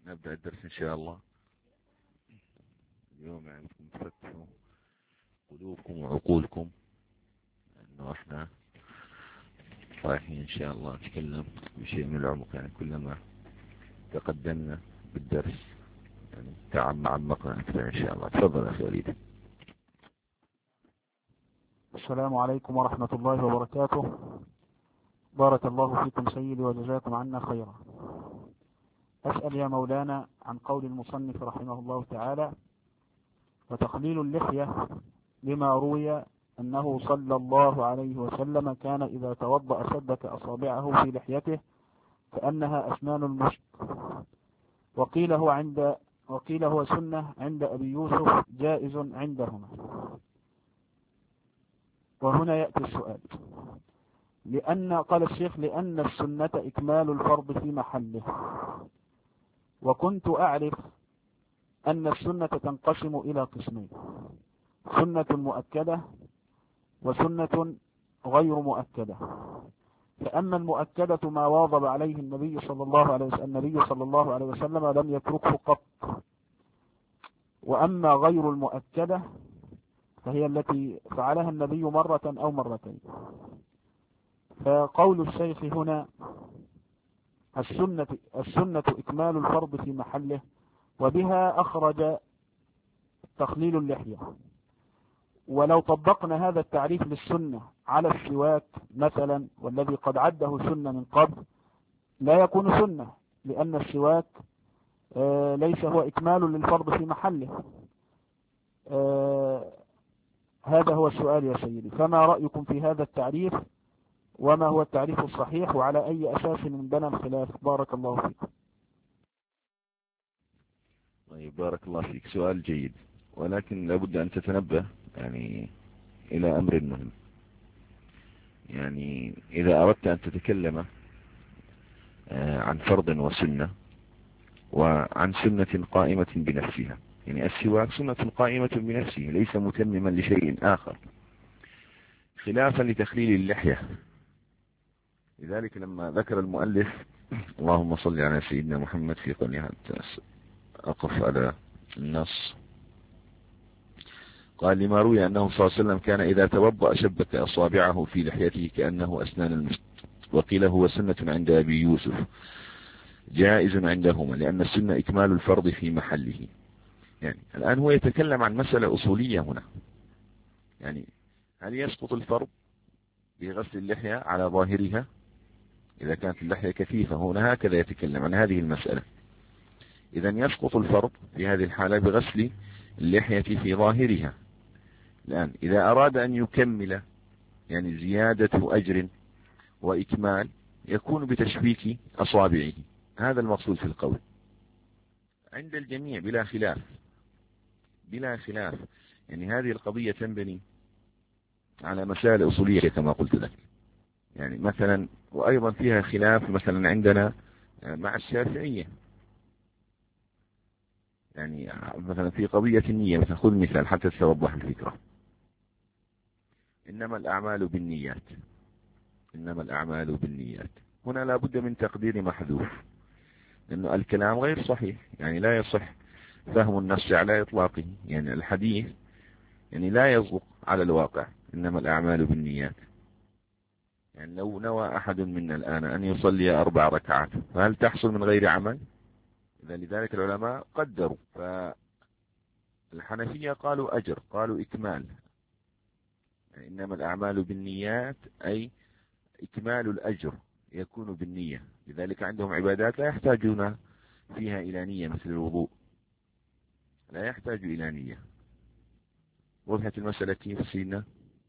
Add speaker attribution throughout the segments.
Speaker 1: نبدأ الدرس إن شاء الله. اليوم يعني تفتحوا قلوبكم وعقولكم، لأنه إحنا رايحين إن شاء الله نتكلم بشيء من العمق. يعني كلما تقدمنا بالدرس يعني عمقنا أكثر إن شاء الله. تفضل أخي وليد.
Speaker 2: السلام عليكم ورحمة الله وبركاته. بارك الله فيكم سيدي وجزاكم عنا خيرا. أسأل يا مولانا عن قول المصنف رحمه الله تعالى: وتخليل اللحية لما روي أنه صلى الله عليه وسلم كان إذا توضأ شبك أصابعه في لحيته كأنها أسنان المشط، وقيل هو سنة عند أبي يوسف جائز عندهما. وهنا يأتي السؤال: قال الشيخ لأن السنة إكمال الفرض في محله، وكنت أعرف أن السنة تنقسم إلى قسمين: سنة مؤكدة وسنة غير مؤكدة. فأما المؤكدة ما واظب عليه النبي صلى الله عليه وسلم لم يتركه قط، وأما غير المؤكدة فهي التي فعلها النبي مرة أو مرتين. فقول الشيخ هنا السنة إكمال الفرض في محله، وبها أخرج تخليل اللحية. ولو طبقنا هذا التعريف للسنة على السواك مثلا، والذي قد عده سنة من قبل، لا يكون سنة، لأن السواك ليس هو إكمال للفرض في محله. هذا هو السؤال يا سيدي، فما رأيكم في هذا التعريف؟ وما هو التعريف الصحيح؟ وعلى أي أساس بنى الخلاف؟ بارك الله فيكم.
Speaker 1: طيب، بارك الله فيك. سؤال جيد، ولكن لابد أن تتنبه يعني إلى أمر مهم. يعني إذا أردت أن تتكلم عن فرض وسنة، وعن سنة قائمة بنفسها، يعني السواك سنة قائمة بنفسه ليس متمما لشيء آخر، خلافا لتخليل اللحية. لذلك لما ذكر المؤلف اللهم صل على سيدنا محمد في قولها أقف على النص، قال: لما روي أنه صلى الله عليه وسلم كان إذا توضأ شبك أصابعه في لحيته كأنه أسنان المشط، وقيل هو سنة عند أبي يوسف جائز عندهما، لأن السنة إكمال الفرض في محله. يعني الآن هو يتكلم عن مسألة أصولية هنا، يعني هل يسقط الفرض بغسل اللحية على ظاهرها إذا كانت اللحية كثيفة؟ هنا هكذا يتكلم عن هذه المسألة. إذا يسقط الفرض في هذه الحالة بغسل اللحية في ظاهرها. الآن إذا أراد أن يكمل يعني زيادة أجر وإكمال، يكون بتشبيك أصابعه. هذا المقصود في القول عند الجميع بلا خلاف، بلا خلاف. يعني هذه القضية تنبني على مسائل أصولية كما قلت لك. يعني مثلا، وأيضا فيها خلاف مثلا عندنا مع الشافعية، يعني مثلا في قضية النية. مثلا خذ مثال حتى تتوضح الفكرة: إنما الأعمال بالنيات، إنما الأعمال بالنيات. هنا لا بد من تقدير محذوف، لأنه الكلام غير صحيح، يعني لا يصح فهم النص على إطلاقه. يعني الحديث يعني لا يصدق على الواقع. إنما الأعمال بالنيات، يعني لو نوى أحد منا الآن أن يصلي 4 ركعات، فهل تحصل من غير عمل؟ إذا لذلك العلماء قدروا. فالحنفية قالوا أجر، قالوا إكمال. يعني إنما الأعمال بالنيات أي إكمال الأجر يكون بالنية. لذلك عندهم عبادات لا يحتاجون فيها إلى نية، مثل الوضوء لا يحتاج إلى نية. وضحت المسألة كيف سيدنا؟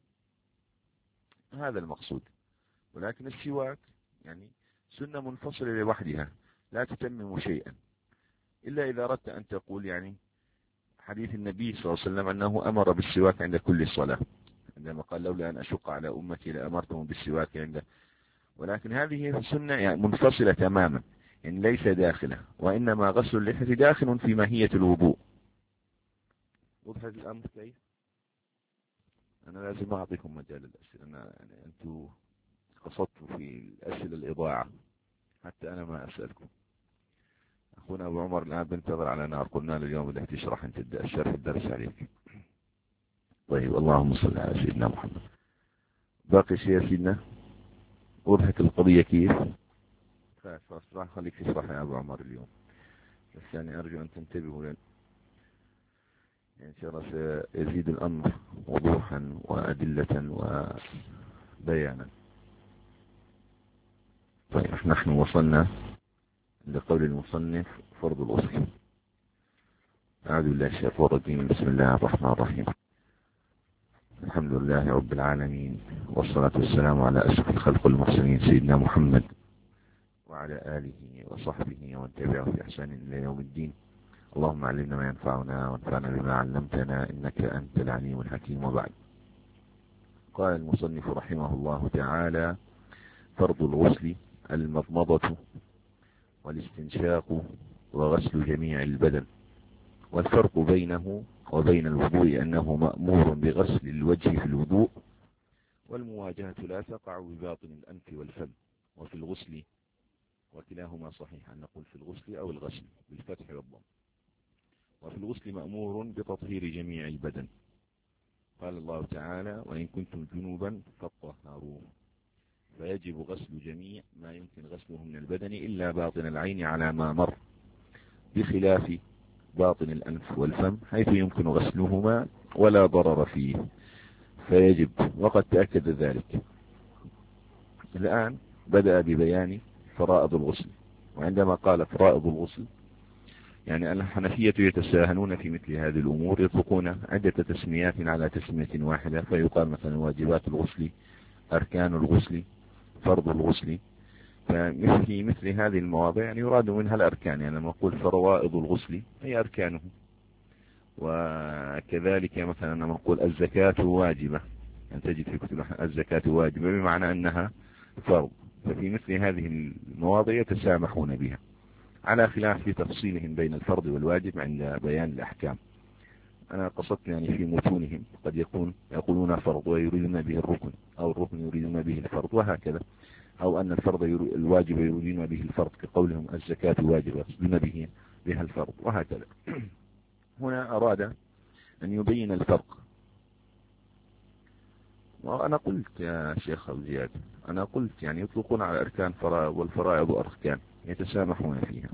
Speaker 1: هذا المقصود. ولكن السواك يعني سنة منفصلة لوحدها لا تتمم شيئا، إلا إذا أردت أن تقول يعني حديث النبي صلى الله عليه وسلم أنه أمر بالسواك عند كل صلاة، عندما قال: لولا أن أشق على أمتي لأمرتهم بالسواك عنده. ولكن هذه السنة يعني منفصلة تماما، يعني ليس داخلة، وإنما غسل اللحية داخل في ماهية الوضوء. وضحت الأمر كيف؟ أنا لازم أعطيكم مجال الأسئلة. يعني أنتم قصدتوا في الأسئلة الإضاعة، حتى أنا ما أسألكم. أخونا أبو عمر الآن بنتظر على نار، قلنا له اليوم بدك تشرح أنت الشرح الدرس عليك. طيب اللهم صل على سيدنا محمد. باقي شيء يا سيدنا؟ وضحت القضية كيف؟ راح خليك تشرح يا أبو عمر اليوم، بس يعني أرجو أن تنتبهوا يعني إن شاء الله سيزيد الأمر وضوحا وأدلة وبيانا. طيب نحن وصلنا لقول المصنف فرض الغسل. أعوذ بالله من الشيطان الرجيم. بسم الله الرحمن الرحيم. الحمد لله رب العالمين، والصلاة والسلام على أشرف الخلق المرسلين سيدنا محمد وعلى آله وصحبه ومن تبعه بإحسان إلى يوم الدين. اللهم علمنا ما ينفعنا وانفعنا بما علمتنا إنك أنت العليم الحكيم. وبعد، قال المصنف رحمه الله تعالى: فرض الغسل المضمضة والاستنشاق وغسل جميع البدن. والفرق بينه وبين الوضوء أنه مأمور بغسل الوجه في الوضوء، والمواجهة لا تقع بباطن الأنف والفم. وفي الغسل، وكلاهما صحيح أن نقول في الغسل أو الغسل بالفتح والضم. وفي الغسل مأمور بتطهير جميع البدن. قال الله تعالى: وإن كنتم جنوبا فاطهروا. فيجب غسل جميع ما يمكن غسله من البدن إلا باطن العين على ما مر، بخلاف باطن الأنف والفم حيث يمكن غسلهما ولا ضرر فيه، فيجب، وقد تأكد ذلك. الآن بدأ ببيان فرائض الغسل. وعندما قال فرائض الغسل يعني الحنفية يتساهلون في مثل هذه الأمور، يطلقون عدة تسميات على تسمية واحدة، فيقال مثلا واجبات الغسل، أركان الغسل، فرض الغسل. فمثل مثل هذه المواضيع يعني يراد منها الأركان، يعني لما نقول فرائض الغسل هي أركانه. وكذلك مثلا لما نقول الزكاة واجبة، أن تجد في كتب الزكاة واجبة بمعنى أنها فرض. ففي مثل هذه المواضيع يتسامحون بها، على خلاف في تفصيلهم بين الفرض والواجب عند بيان الأحكام. أنا قصدت يعني في متونهم قد يقولون فرض ويريدون به الركن، أو الركن يريدون به الفرض، وهكذا. أو أن الواجب يريدون به الفرض، كقولهم الزكاة واجبة يقصدون بها الفرض، وهكذا. هنا أراد أن يبين الفرق. وأنا قلت يا شيخ أبو زياد، أنا قلت يعني يطلقون على الأركان فرائض، والفرائض أركان يتسامحون فيها.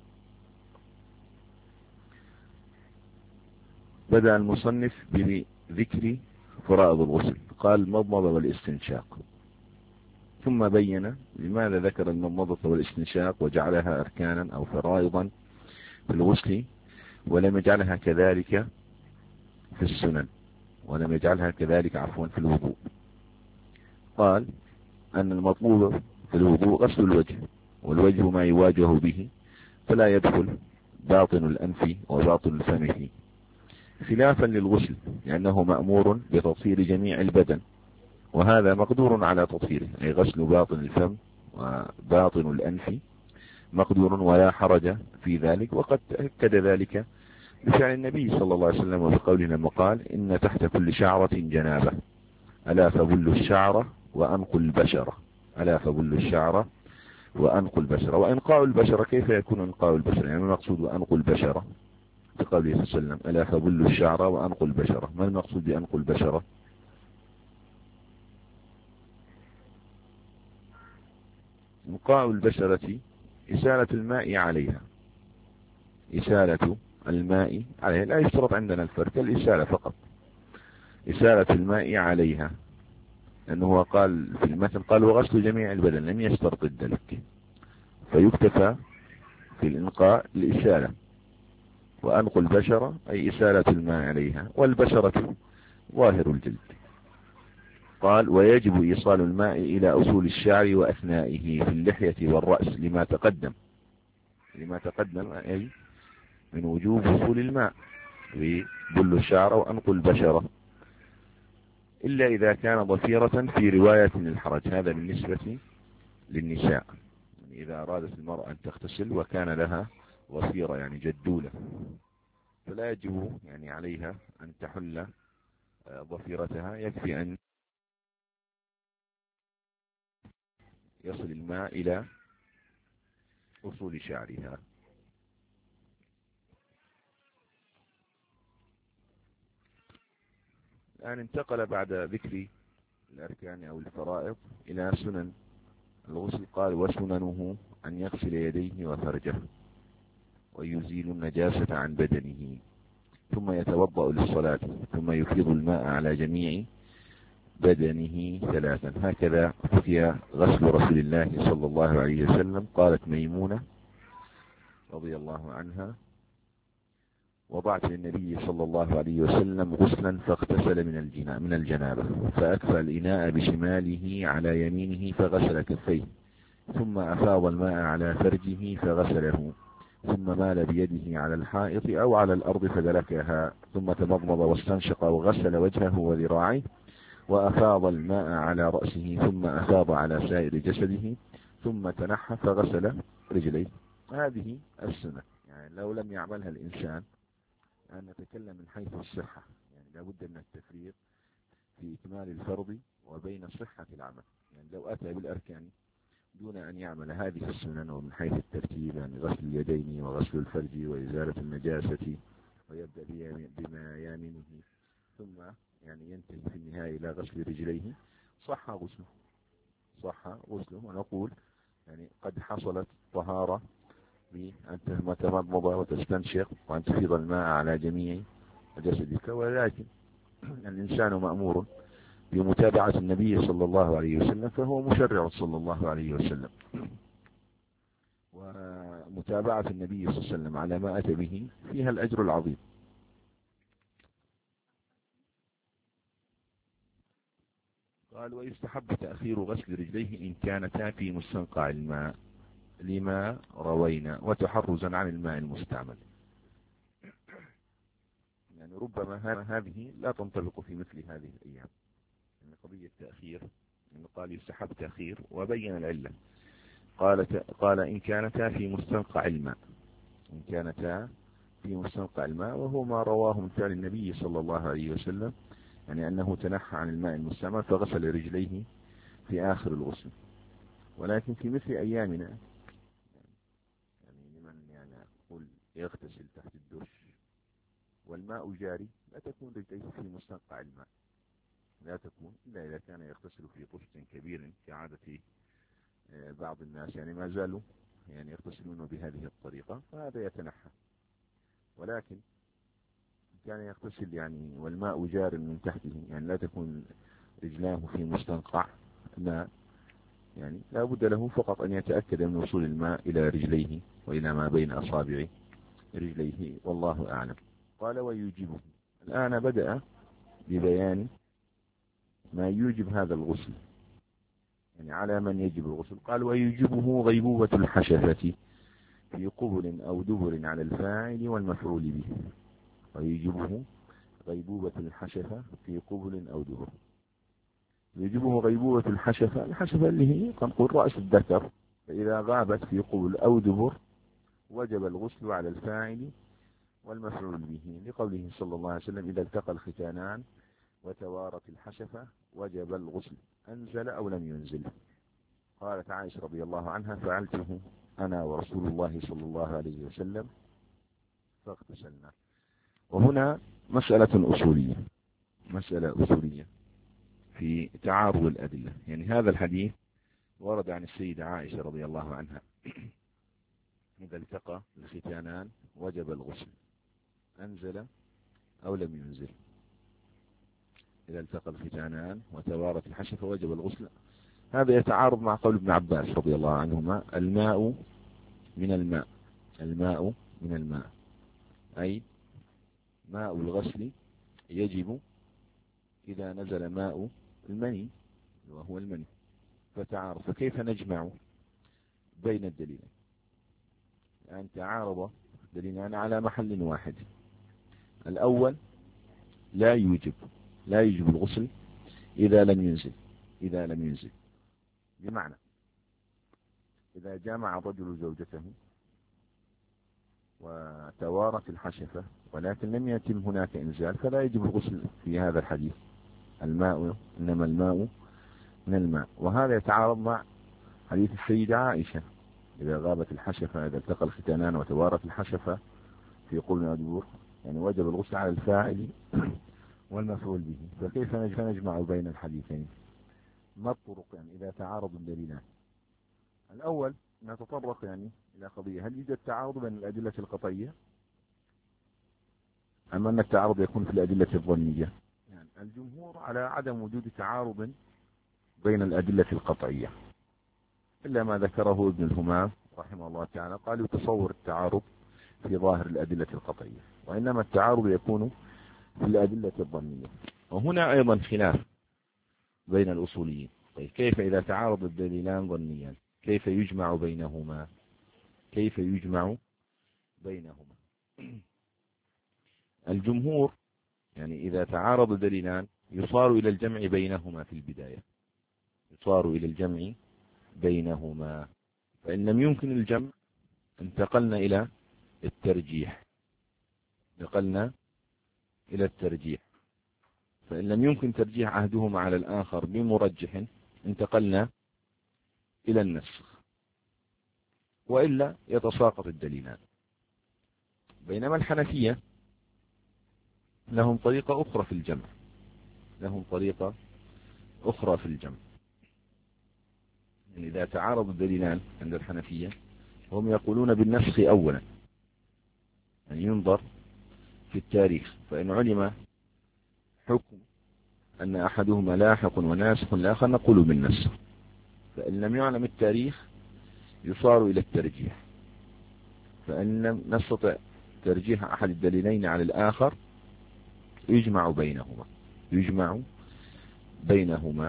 Speaker 1: بدأ المصنف بذكر فرائض الغسل، قال المضمضة والاستنشاق، ثم بين لماذا ذكر المضمضة والاستنشاق وجعلها أركانا أو فرائضا في الغسل، ولم يجعلها كذلك في السنن، ولم يجعلها كذلك في الوضوء. قال أن المطلوب في الوضوء غسل الوجه، والوجه ما يواجه به، فلا يدخل باطن الأنف وباطن الفم فيه، خلافا للغسل لأنه مأمور بتطهير جميع البدن، وهذا مقدور على تطهيره، أي غسل باطن الفم وباطن الأنف مقدور ولا حرج في ذلك. وقد تأكد ذلك بفعل النبي صلى الله عليه وسلم، وبقوله لما قال: إن تحت كل شعرة جنابة، ألا فبلوا الشعر وأنقوا البشرة. ألا فبلوا الشعر وأنقوا البشرة. وإنقاء البشرة، كيف يكون إنقاء البشرة؟ يعني المقصود وأنقوا البشرة بقوله صلى الله عليه وسلم: ألا فبلوا الشعر وأنقوا البشرة. ما المقصود بأنقوا البشرة؟ إنقاء البشرة إسالة الماء عليها، إسالة الماء عليها، لا يشترط عندنا الفرق، الإسالة فقط، إسالة الماء عليها. لأنه قال في المثل قال: وغسل جميع البدن، لم يشترط الدلك، فيكتفى في الإنقاء الإسالة. وأنقوا البشرة أي إسالة الماء عليها، والبشرة ظاهر الجلد. قال: ويجب إيصال الماء إلى أصول الشعر وأثنائه في اللحية والرأس، لما تقدم أي من وجوب وصول الماء ببل الشعر وأنقوا البشرة، إلا إذا كان ضفيرة في رواية الحرج. هذا بالنسبة للنساء، يعني إذا أرادت المرأة أن تغتسل وكان لها ضفيرة يعني جدولة، فلا يجب يعني عليها أن تحل ضفيرتها، يكفي أن يصل الماء إلى أصول شعرها. الآن انتقل بعد ذكر الأركان أو الفرائض إلى سنن الغسل. قال وسننه أن يغسل يديه وفرجه ويزيل النجاسة عن بدنه ثم يتوضأ للصلاة ثم يفيض الماء على جميع بدنه ثلاثا. هكذا حكي غسل رسول الله صلى الله عليه وسلم. قالت ميمونة رضي الله عنها وضعت للنبي صلى الله عليه وسلم غسلا فاغتسل من الجنابة فأكفى الإناء بشماله على يمينه فغسل كفيه ثم أفاض الماء على فرجه فغسله ثم مال بيده على الحائط أو على الأرض فدلكها ثم تمضمض واستنشق وغسل وجهه وذراعيه وأفاض الماء على رأسه ثم أفاض على سائر جسده ثم تنحى فغسل رجليه. هذه السنة، يعني لو لم يعملها الإنسان أن نتكلم من حيث الصحة، يعني لابد من التفريق في إكمال الفرض وبين صحة العمل. يعني لو أتى بالأركان دون أن يعمل هذه السنن ومن حيث الترتيب، يعني غسل اليدين وغسل الفرج وإزالة النجاسة ويبدأ بميامنه ثم يعني ينتهي في النهاية إلى غسل رجليه صح غسله. ونقول يعني قد حصلت طهارة بأن تتمضمض وتستنشق وأن تفيض الماء على جميع جسدك، ولكن الإنسان مأمور بمتابعة النبي صلى الله عليه وسلم فهو مشرع صلى الله عليه وسلم، ومتابعة النبي صلى الله عليه وسلم على ما أتى به فيها الأجر العظيم. قال ويستحب تأخير غسل رجليه إن كانتا في مستنقع الماء لما روينا وتحرزا عن الماء المستعمل. يعني ربما هذه لا تنطبق في مثل هذه الأيام، يعني قضية تأخير، يعني قال يستحب تأخير وبين العلة. قال إن كانتا في مستنقع الماء وهو ما رواه من فعل النبي صلى الله عليه وسلم، يعني أنه تنحى عن الماء المستعمل فغسل رجليه في آخر الغسل. ولكن في مثل أيامنا يعني لمن يعني يقول يغتسل تحت الدش والماء جاري لا تكون رجليه في مستنقع الماء، لا تكون إلا إذا كان يغتسل في طشت كبير كعادة بعض الناس، يعني ما زالوا يعني يغتسلون بهذه الطريقة فهذا يتنحى. ولكن كان يغتسل يعني والماء جار من تحته، يعني لا تكون رجلاه في مستنقع ماء، يعني لا بد له فقط أن يتأكد من وصول الماء إلى رجليه وإلى ما بين أصابع رجليه والله أعلم. قال ويوجبه. الآن بدأ ببيان ما يوجب هذا الغسل، يعني على من يجب الغسل. قال ويوجبه غيبوبة الحشفة في قبل أو دبر على الفاعل والمفعول به. ويوجبه غيبوبة الحشفة في قبل أو دبر. يجبه غيبوبة الحشفة اللي هي قنقر رأس الذكر، فإذا غابت في قبل أو دبر وجب الغسل على الفاعل والمفعول به، لقوله صلى الله عليه وسلم إذا التقى الختانان وتوارت الحشفة وجب الغسل أنزل أو لم ينزل. قالت عائشة رضي الله عنها فعلته أنا ورسول الله صلى الله عليه وسلم فاغتسلنا. وهنا مسألة أصولية في تعارض الأدلة. يعني هذا الحديث ورد عن السيدة عائشة رضي الله عنها إذا التقى الختانان وجب الغسل أنزل أو لم ينزل. إذا التقى الختانان وتوارت الحشفة وجب الغسل. هذا يتعارض مع قول ابن عباس رضي الله عنهما الماء من الماء أي ماء الغسل يجب إذا نزل ماء المني وهو المني. فتعارض، فكيف نجمع بين الدليلين؟ يعني تعارض دليلان على محل واحد. الأول لا يوجب الغسل إذا لم ينزل، بمعنى إذا جامع الرجل زوجته وتوارت الحشفة ولكن لم يتم هناك إنزال فلا يجب الغسل في هذا الحديث. إنما الماء من الماء. وهذا يتعارض مع حديث السيدة عائشة إذا غابت الحشفة إذا التقى الختانان وتوارت الحشفة في قبل أو دبر، يعني وجب الغسل على الفاعل والمفعول به، فكيف نجمع بين الحديثين؟ ما الطرق يعني إذا تعارض الدليلان؟ الأول نتطرق يعني إلى قضية: هل يوجد تعارض بين الأدلة القطعية أم أن التعارض يكون في الأدلة الظنية؟ يعني الجمهور على عدم وجود تعارض بين الأدلة القطعية، إلا ما ذكره ابن الهمام رحمه الله تعالى، قال يتصور التعارض في ظاهر الأدلة القطعية، وإنما التعارض يكون في الأدلة الظنية. وهنا أيضا خلاف بين الأصوليين. طيب كيف إذا تعارض الدليلان ظنيا كيف يجمع بينهما؟ كيف يجمع بينهما؟ الجمهور يعني إذا تعارض دليلان يصار إلى الجمع بينهما في البداية، يصار إلى الجمع بينهما، فإن لم يمكن الجمع انتقلنا إلى الترجيح، انتقلنا إلى الترجيح، فإن لم يمكن ترجيح أحدهما على الآخر بمرجح انتقلنا إلى النسخ، وإلا يتساقط الدليلان. بينما الحنفية لهم طريقة أخرى في الجمع، لهم طريقة أخرى في الجمع. يعني إذا تعارض الدليلان عند الحنفية هم يقولون بالنسخ أولا، يعني ينظر في التاريخ، فإن علم حكم أن أحدهما لاحق وناسخ لآخر نقول بالنسخ، فإن لم يعلم التاريخ يصار إلى الترجيح، فإن لم نستطع ترجيح أحد الدليلين على الآخر يجمع بينهما، يجمع بينهما.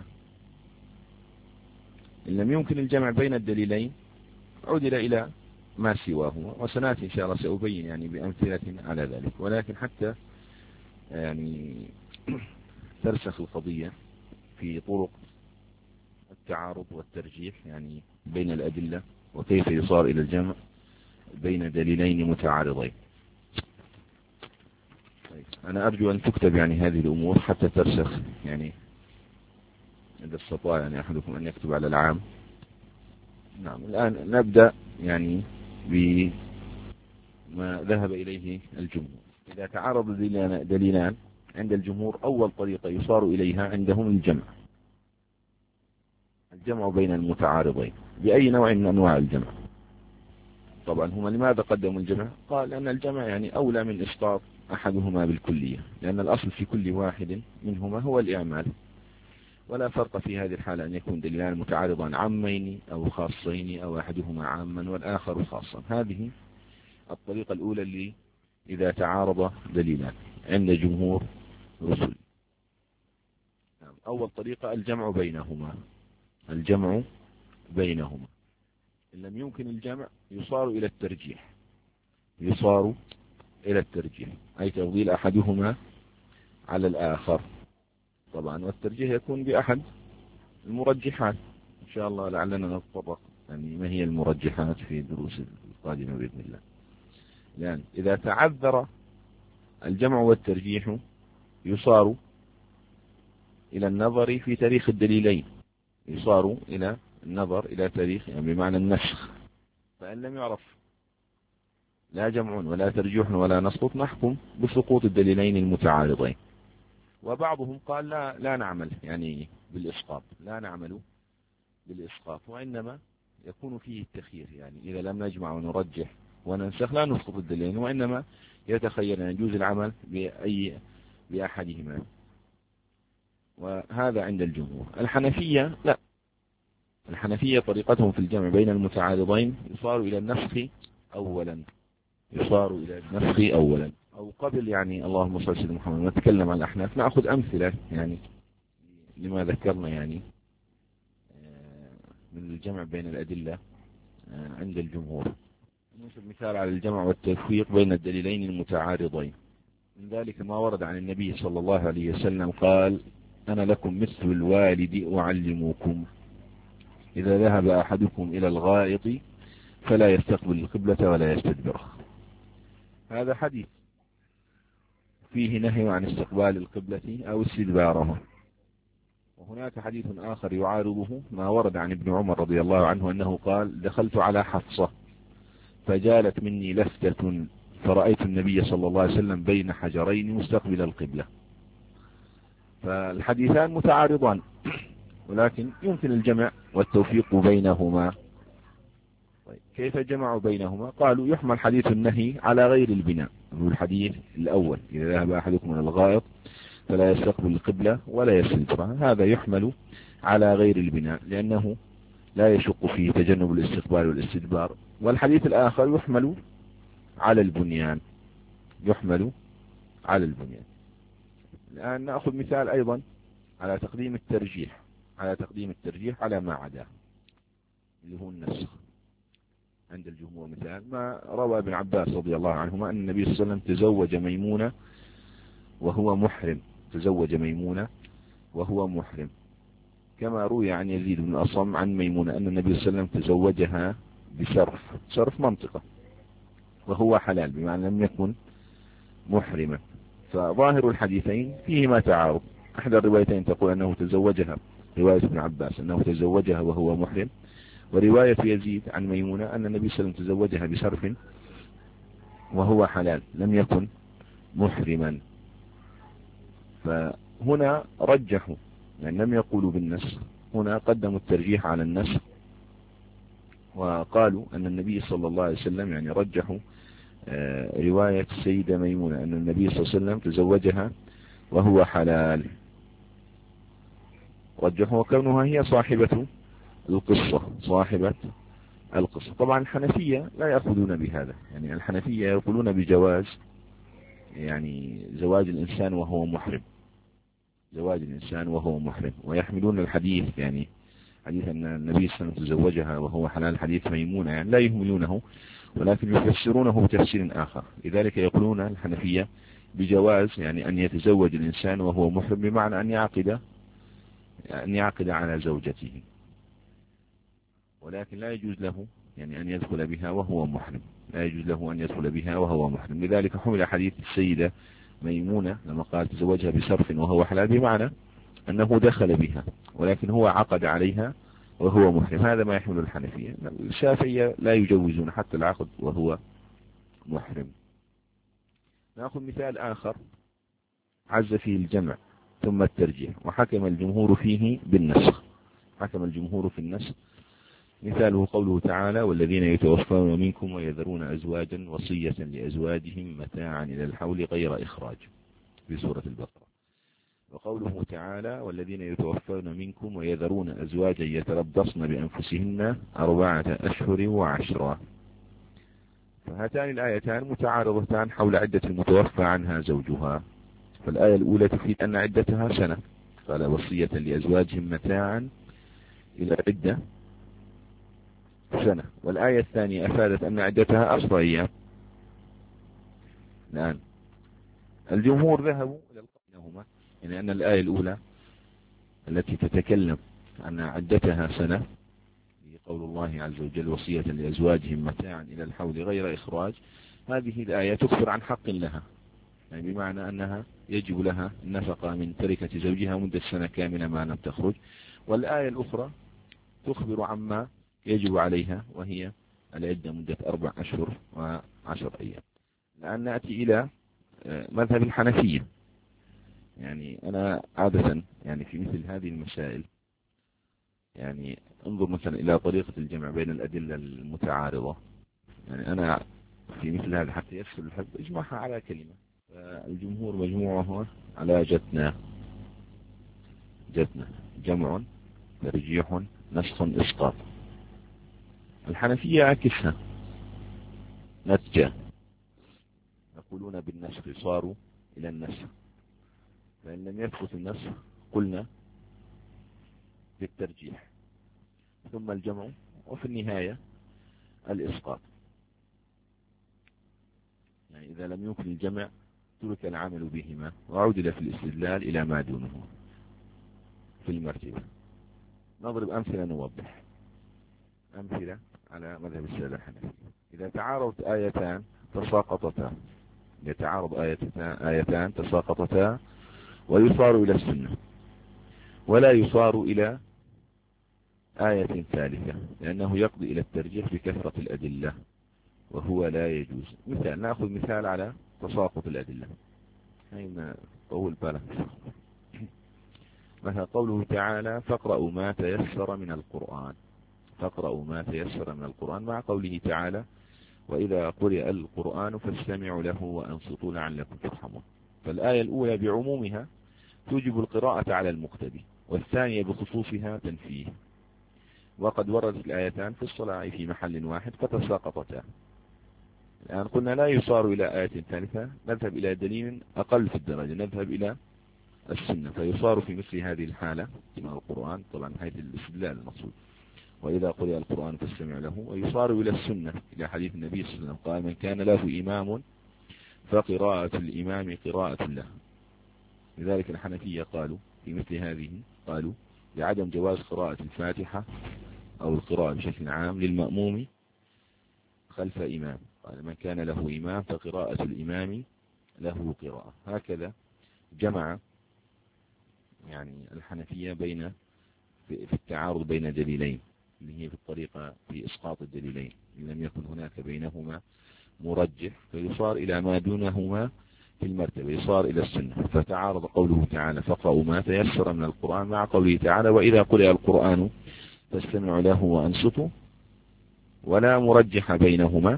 Speaker 1: إن لم يمكن الجمع بين الدليلين عدل إلى ما سواهما، وسنأتي إن شاء الله سأبين يعني بأمثلة على ذلك. ولكن حتى يعني ترسخ القضية في طرق التعارض والترجيح يعني بين الأدلة، وكيف يصار إلى الجمع بين دليلين متعارضين. طيب أنا أرجو أن تكتب يعني هذه الأمور حتى ترسخ، يعني إذا استطاع يعني أحدكم أن يكتب على العام. نعم، الآن نبدأ يعني بما ذهب إليه الجمهور. إذا تعارض دليلان عند الجمهور أول طريقة يصار إليها عندهم الجمع بين المتعارضين. بأي نوع من أنواع الجمع؟ طبعا هما لماذا قدموا الجمع؟ قال أن الجمع يعني أولى من إسقاط أحدهما بالكلية، لأن الأصل في كل واحد منهما هو الإعمال، ولا فرق في هذه الحالة أن يكون دليلان متعارضان عامين أو خاصين أو أحدهما عاما والآخر خاصا. هذه الطريقة الأولى اللي إذا تعارض دليلان عند جمهور الأصول. أول طريقة الجمع بينهما، الجمع بينهما. إن لم يمكن الجمع يصار إلى الترجيح، يصار إلى الترجيح أي تفضيل أحدهما على الآخر طبعا، والترجيح يكون بأحد المرجحات. إن شاء الله لعلنا نتطرق يعني ما هي المرجحات في الدروس القادمة بإذن الله. لأن إذا تعذر الجمع والترجيح يصار إلى النظر في تاريخ الدليلين، يصار إلى النظر إلى تاريخ يعني بمعنى النسخ. فإن لم يعرف لا جمع ولا ترجيح ولا نسقط نحكم بسقوط الدليلين المتعارضين. وبعضهم قال لا نعمل يعني بالإسقاط، لا نعمل بالإسقاط، وإنما يكون فيه التخيير، يعني إذا لم نجمع ونرجح وننسخ لا نسقط الدليلين، وإنما يتخير أن يجوز العمل بأحدهما. وهذا عند الجمهور. الحنفية لا، الحنفية طريقتهم في الجمع بين المتعارضين يصار إلى النسخ أولا، يصار إلى النسخ أولا أو قبل، يعني اللهم صل على سيدنا محمد. نتكلم عن الأحناف، نأخذ أمثلة يعني لما ذكرنا يعني من الجمع بين الأدلة عند الجمهور. نشوف مثال على الجمع والتفريق بين الدليلين المتعارضين. من ذلك ما ورد عن النبي صلى الله عليه وسلم قال: أنا لكم مثل الوالد أعلمكم، إذا ذهب أحدكم إلى الغائط فلا يستقبل القبلة ولا يستدبره. هذا حديث فيه نهي عن استقبال القبلة أو استدبارها. وهناك حديث آخر يعارضه ما ورد عن ابن عمر رضي الله عنه أنه قال: دخلت على حفصة فجالت مني لفتة فرأيت النبي صلى الله عليه وسلم بين حجرين مستقبل القبلة. فالحديثان متعارضان، ولكن يمكن الجمع والتوفيق بينهما. طيب كيف جمعوا بينهما؟ قالوا يحمل حديث النهي على غير البناء، هو الحديث الأول إذا ذهب أحدكم من الغائط فلا يستقبل القبلة ولا يستدبرها، هذا يحمل على غير البناء لأنه لا يشق فيه تجنب الاستقبال والاستدبار. والحديث الآخر يحمل على البنيان، يحمل على البنيان. الآن نأخذ مثال أيضا على تقديم الترجيح، على ما عداه اللي هو النسخ عند الجمهور. مثال ما روى ابن عباس رضي الله عنهما أن النبي صلى الله عليه وسلم تزوج ميمونة وهو محرم، كما روي عن يزيد بن الأصم عن ميمونة أن النبي صلى الله عليه وسلم تزوجها بشرف منطقة وهو حلال، بمعنى لم يكن محرما. فظاهر الحديثين فيهما تعارض، أحد الروايتين تقول أنه تزوجها، رواية ابن عباس أنه تزوجها وهو محرم، ورواية يزيد عن ميمونة أن النبي صلى الله عليه وسلم تزوجها بشرف وهو حلال لم يكن محرما. فهنا رجحوا، يعني لم يقولوا بالنسخ، هنا قدموا الترجيح على النسخ، وقالوا أن النبي صلى الله عليه وسلم، يعني رجحوا رواية السيدة ميمونة أن النبي صلى الله عليه وسلم تزوجها وهو حلال، رجحوا وكونها هي صاحبة القصة. طبعا الحنفية لا يأخذون بهذا، يعني الحنفية يقولون بجواز يعني زواج الإنسان وهو محرم، ويحملون الحديث، يعني حديث أن النبي صلى الله عليه وسلم تزوجها وهو حلال، حديث ميمونة، يعني لا يهملونه ولكن يفسرونه بتفسير آخر. لذلك يقولون الحنفية بجواز يعني أن يتزوج الإنسان وهو محرم، بمعنى أن يعقد على زوجته، ولكن لا يجوز له يعني أن يدخل بها وهو محرم. لذلك حمل حديث السيدة ميمونة لما قال تزوجها بشرف وهو حلال، بمعنى أنه دخل بها ولكن هو عقد عليها وهو محرم. هذا ما يحمل الحنفية. الشافعية لا يجوزون حتى العقد وهو محرم. نأخذ مثال آخر عز فيه الجمع ثم الترجيح، وحكم الجمهور فيه بالنسخ، في النسخ. مثاله قوله تعالى والذين يتوفون منكم ويذرون أزواجا وصية لأزواجهم متاعا إلى الحول غير إخراج في سورة البقرة. وقوله تعالى والذين يتوفون منكم ويذرون أزواجا يتربصن بأنفسهن 4 أشهر و10. فهاتان الآيتان متعارضتان حول عدة المتوفى عنها زوجها. فالآية الأولى تفيد أن عدتها سنة، قال وصية لأزواجهم متاعا إلى عدة سنة. والآية الثانية أفادت أن عدتها 10 أيام. الآن الجمهور ذهبوا إلى القولهما، يعني أن الآية الأولى التي تتكلم عن عدتها سنة، قول الله عز وجل وصية لأزواجهم متاعا إلى الحول غير إخراج، هذه الآية تخبر عن حق لها، يعني بمعنى أنها يجب لها النفقة من تركة زوجها مدة سنة كاملة ما لم تخرج. والآية الأخرى تخبر عما يجب عليها وهي العدة مدة 4 أشهر و10 أيام. الآن نأتي إلى مذهب الحنفية. يعني أنا عادة يعني في مثل هذه المسائل يعني انظر مثلا إلى طريقة الجمع بين الأدلة المتعارضة. يعني أنا في مثل هذا حتى يسهل الحفظ اجمعها على كلمة. الجمهور مجموعه على جتنا جمع ترجيح نسخ إسقاط. الحنفية عكسها نتجة، يقولون بالنسخ، صاروا إلى النسخ، فإن لم يثبت النسخ قلنا بالترجيح ثم الجمع وفي النهاية الإسقاط. يعني إذا لم يمكن الجمع ترك العمل بهما وعودل في الاستدلال إلى ما دونه في المرتبة. نضرب أمثلة نوضح أمثلة على مذهب السادة الحنفية. إذا تعارضت آيتان تساقطتا ويصار إلى السنة ولا يصار إلى آية ثالثة، لأنه يقضي إلى الترجيح بكثرة الأدلة وهو لا يجوز. نأخذ مثال على تساقط الأدلة، هنا طول بالك. مثلا قوله تعالى فاقرأوا ما تيسر من القرآن، فاقرأوا ما تيسر من القرآن، مع قوله تعالى وإذا قرئ القرآن فاستمعوا له وأنصتوا لعلكم ترحمون. فالآية الأولى بعمومها توجب القراءة على المقتدي، والثانية بخصوصها تنفيه. وقد وردت الآيتان في الصلاة في محل واحد فتساقطتا. الآن قلنا لا يصار إلى آية ثالثة، نذهب إلى دليل أقل في الدرجة، نذهب إلى السنة، فيصار في مثل هذه الحالة مع القرآن، طبعا هذه الاستدلال المقصود، وإذا قرئ القرآن فاستمعوا له، ويصار إلى السنة إلى حديث النبي صلى الله عليه وسلم قال من كان له إمام فقراءة الإمام قراءة له. لذلك الحنفية قالوا في مثل هذه، قالوا لعدم جواز قراءة الفاتحة أو القراءة بشكل عام للمأموم خلف إمام، قال من كان له إمام فقراءة الإمام له قراءة. هكذا جمع يعني الحنفية بين في التعارض بين دليلين، اللي هي في الطريقة في إسقاط الدليلين إن لم يكن هناك بينهما مرجح، فيصار إلى ما دونهما في المرتبة، يصار إلى السنة. فتعارض قوله تعالى فاقرأوا ما تيسر من القرآن مع قوله تعالى وإذا قرئ القرآن فاستمعوا له وأنصتوا، ولا مرجح بينهما،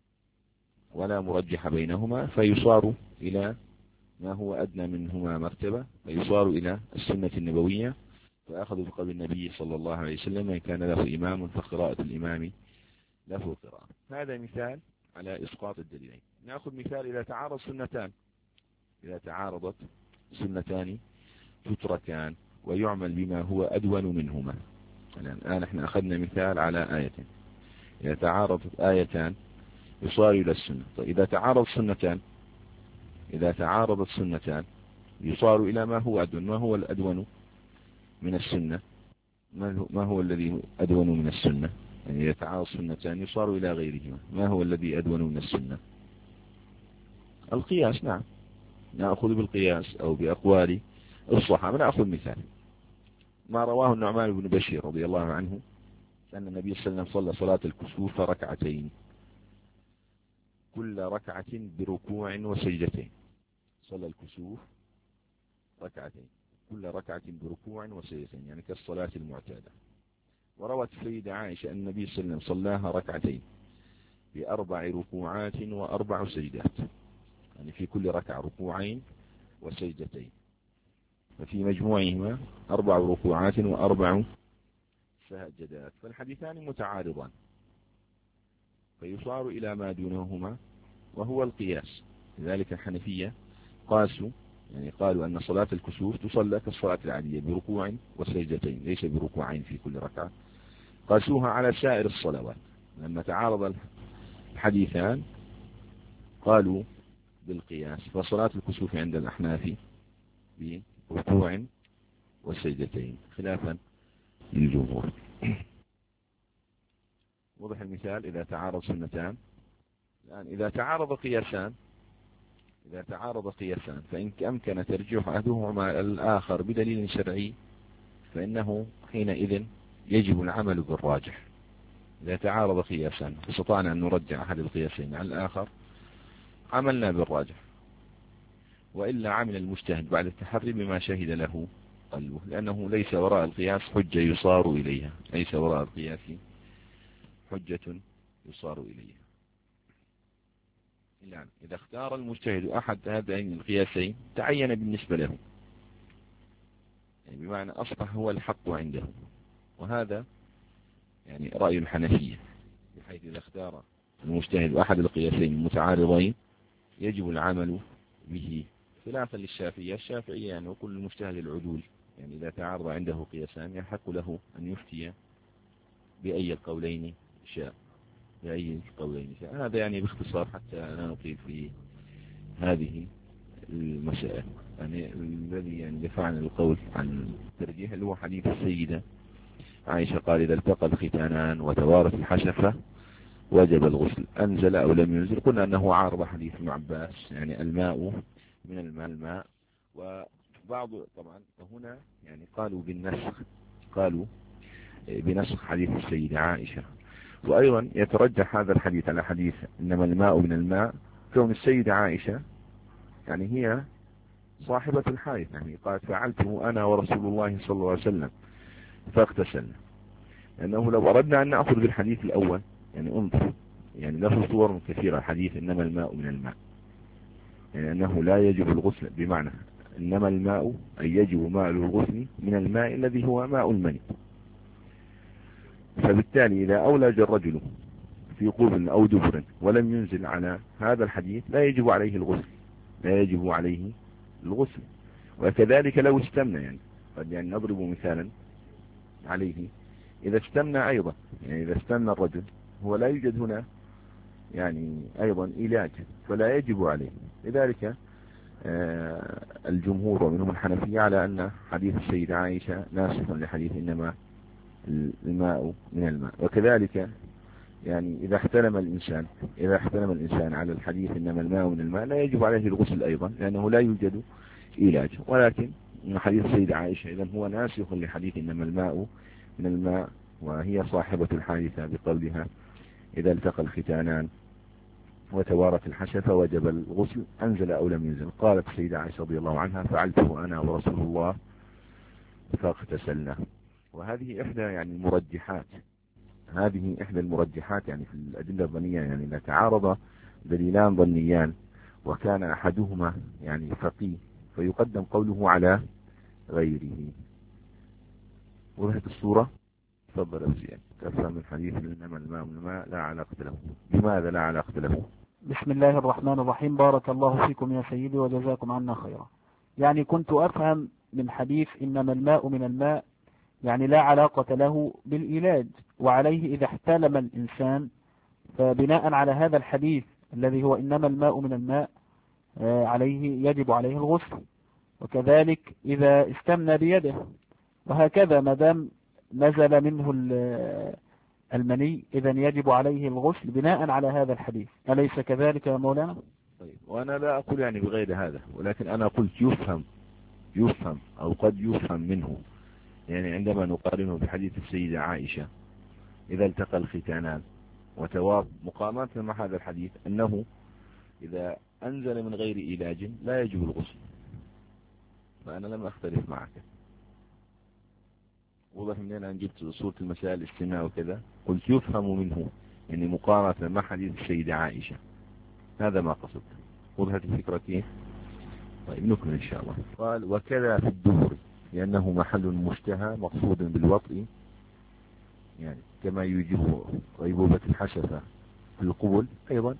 Speaker 1: ولا مرجح بينهما، فيصار إلى ما هو أدنى منهما مرتبة، فيصار إلى السنة النبوية، فأخذوا بقول النبي صلى الله عليه وسلم من كان له إمام فقراءة الإمام له قراءة. هذا مثال على إسقاط الدليلين. نأخذ مثال إذا تعارض سنتان، إذا تعارضت سنتان تتركان ويعمل بما هو أدون منهما. الآن احنا أخذنا مثال على آيتين، إذا تعارضت آيتان يصار إلى السنة. طيب إذا تعارض سنتان، إذا تعارضت سنتان يصار إلى ما هو أدون. ما هو الأدون من السنة؟ ما هو الذي أدون من السنة؟ يعني إذا تعارض سنتان يصار إلى غيرهما. ما هو الذي أدون من السنة؟ القياس. نعم، نأخذ بالقياس أو بأقوال الصحابة. نأخذ مثال ما رواه النعمان بن بشير رضي الله عنه أن النبي صلى الله عليه وسلم صلى صلاة الكسوف ركعتين، كل ركعة بركوع وسجدتين. صلى الكسوف ركعتين، كل ركعة بركوع وسجدتين، يعني كالصلاة المعتادة. وروت السيدة عائشة أن النبي صلى الله عليه وسلم صلاها ركعتين بأربع ركوعات وأربع سجدات، يعني في كل ركعة ركوعين وسجدتين، ففي مجموعهما 4 ركوعات و4 سجدات. فالحديثان متعارضان، فيصار إلى ما دونهما وهو القياس. لذلك الحنفية قاسوا، يعني قالوا أن صلاة الكسوف تصلى كالصلاة العادية بركوع وسجدتين، ليس بركوعين في كل ركعة. قاسوها على سائر الصلوات. لما تعارض الحديثان قالوا بالقياس، فصلاة الكسوف عند الأحناف بركوع وسجدتين خلافا للجمهور. وضح المثال إذا تعارض سنتان. الآن إذا تعارض قياسان، إذا تعارض قياسان فإن أمكن ترجيح أحدهما الآخر بدليل شرعي فإنه حينئذ يجب العمل بالراجح. إذا تعارض قياسان فاستطعنا أن نرجع أحد القياسين على الآخر عملنا بالراجح، وإلا عمل المجتهد بعد التحري بما شهد له قلبه، لأنه ليس وراء القياس حجة يصار إليها، ليس وراء القياس حجة يصار إليها. يعني إذا اختار المجتهد أحد هذين القياسين تعين بالنسبة له، يعني بمعنى أصبح هو الحق عنده. وهذا يعني رأي الحنفية، بحيث إذا اختار المجتهد أحد القياسين المتعارضين يجب العمل به، خلافا للشافعية. الشافعية يعني وكل المجتهد العدول، يعني إذا تعارض عنده قياسان يحق له أن يفتي بأي القولين شاء، بأي القولين شاء. هذا يعني باختصار حتى لا نطيل في هذه المسائل. يعني الذي يعني دفعنا القول عن الترجيح اللي هو حديث السيدة عائشة قال إذا التقى الختانان وتوارث الحشفة وجب الغسل أنزل أو لم ينزل. قلنا أنه عارض حديث ابن عباس، يعني الماء من الماء. وبعض طبعا هنا يعني قالوا بالنسخ، قالوا بنسخ حديث السيدة عائشة. وأيضا يترجح هذا الحديث على حديث إنما الماء من الماء، كون السيدة عائشة يعني هي صاحبة الحادث، يعني قالت فعلته أنا ورسول الله صلى الله عليه وسلم فاغتسلنا. لأنه لو أردنا أن نأخذ بالحديث الأول، يعني انظر، يعني له صور كثيرة، حديث إنما الماء من الماء، يعني أنه لا يجب الغسل، بمعنى إنما الماء أي يجب ماء الغسل من الماء الذي هو ماء المني. فبالتالي إذا أولج الرجل في قبل أو دبر ولم ينزل على هذا الحديث لا يجب عليه الغسل، لا يجب عليه الغسل. وكذلك لو استمنى، يعني قد يعني نضرب مثالا عليه، إذا استمنى أيضا، يعني إذا استمنى الرجل هو لا يوجد هنا يعني أيضا علاج فلا يجب عليه. لذلك الجمهور ومنهم الحنفية على أن حديث السيدة عائشة ناسخ لحديث إنما الماء من الماء. وكذلك يعني إذا احتلم الإنسان على الحديث إنما الماء من الماء لا يجب عليه الغسل أيضا، لأنه لا يوجد علاج. ولكن حديث السيدة عائشة إذن هو ناسخ لحديث إنما الماء من الماء، وهي صاحبة الحادثة بقولها إذا التقى الختانان وتوارت الحشفة وجب الغسل أنزل أو لم ينزل. قالت السيدة عائشة رضي الله عنها فعلته أنا ورسول الله فاغتسلنا. وهذه إحدى يعني المرجحات، هذه إحدى المرجحات يعني في الأدلة الظنية، يعني إذا تعارض دليلان ظنيان وكان أحدهما يعني فقيه فيقدم قوله على غيره. وهذه الصورة تفضل أوزيان تفهم من حديث إنما الماء من الماء لا علاقة له. لماذا لا علاقة له؟
Speaker 2: بسم الله الرحمن الرحيم. بارك الله فيكم يا سيدي وجزاكم عنا خيرا. يعني كنت أفهم من حديث إنما الماء من الماء يعني لا علاقة له بالعلاج، وعليه إذا احتلم الإنسان فبناء على هذا الحديث الذي هو إنما الماء من الماء عليه يجب عليه الغسل. وكذلك إذا استمنى بيده، وهكذا ما دام نزل منه المني إذا يجب عليه الغسل بناء على هذا الحديث. أليس كذلك يا مولانا؟
Speaker 1: طيب، وأنا لا أقول يعني بغير هذا، ولكن أنا قلت يفهم أو قد يفهم منه، يعني عندما نقارنه بحديث السيدة عائشة إذا التقى الختانان وتواب مقامات مع هذا الحديث أنه إذا أنزل من غير علاج لا يجب الغسل. فأنا لم أختلف معك. وضح منين أن جبت صورة المسائل الاجتماع وكذا، قلت يفهم منه يعني مقارنة مع حديث السيدة عائشة، هذا ما قصدت. وضحت الفكرة كيف؟ طيب نكمل إن شاء الله. قال وكذا في الدبر لأنه محل مشتهى مقصود بالوطء، يعني كما يوجب غيبوبة الحشفة في القبل أيضا.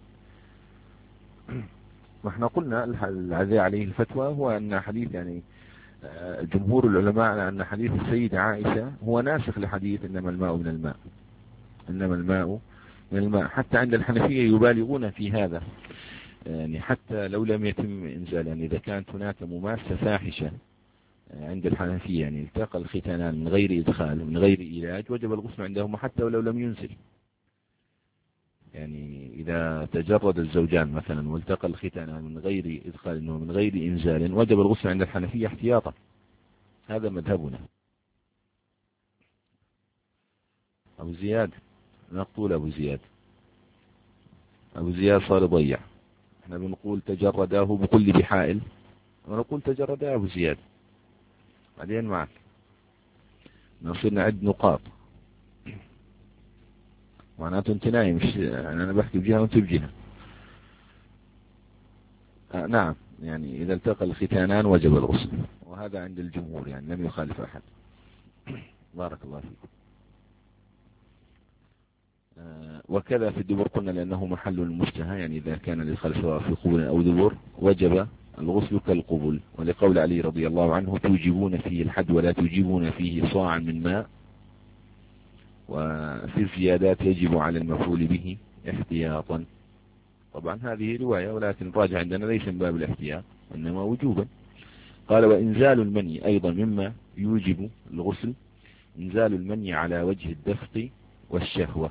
Speaker 1: ونحن قلنا الذي عليه الفتوى هو أن حديث يعني جمهور العلماء على أن حديث السيدة عائشة هو ناسخ لحديث إنما الماء من الماء، إنما الماء من الماء. حتى عند الحنفية يبالغون في هذا، يعني حتى لو لم يتم إنزال، يعني إذا كانت هناك مماسة فاحشة عند الحنفية يعني التقى الختانان من غير إدخال من غير علاج وجب الغسل عندهم حتى ولو لم ينزل. يعني إذا تجرد الزوجان مثلا والتقى الختانان من غير إدخال ومن غير إنزال وجب الغسل عند الحنفية احتياطا. هذا مذهبنا. أبو زياد نقول أبو زياد صار يضيع. احنا بنقول تجرداه بكل بحائل ونقول تجرداه أبو زياد. بعدين معك نصير نعد نقاط، معناته انت نايم، مش يعني انا بحكي بجهة وانت بجهة. نعم، يعني اذا التقى الختانان وجب الغسل، وهذا عند الجمهور يعني لم يخالف احد. بارك الله فيكم. وكذا في الدبر قلنا لانه محل المشتهى، يعني اذا كان للخلف سواء في قبل او دبر وجب الغسل كالقبل، ولقول علي رضي الله عنه توجبون فيه الحد ولا توجبون فيه صاعا من ماء. وفي الزيادات يجب على المفعول به احتياطا. طبعا هذه رواية، ولكن الراجع عندنا ليس من باب الاحتياط إنما وجوبا. قال وإنزال المني أيضا مما يوجب الغسل، إنزال المني على وجه الدفق والشهوة.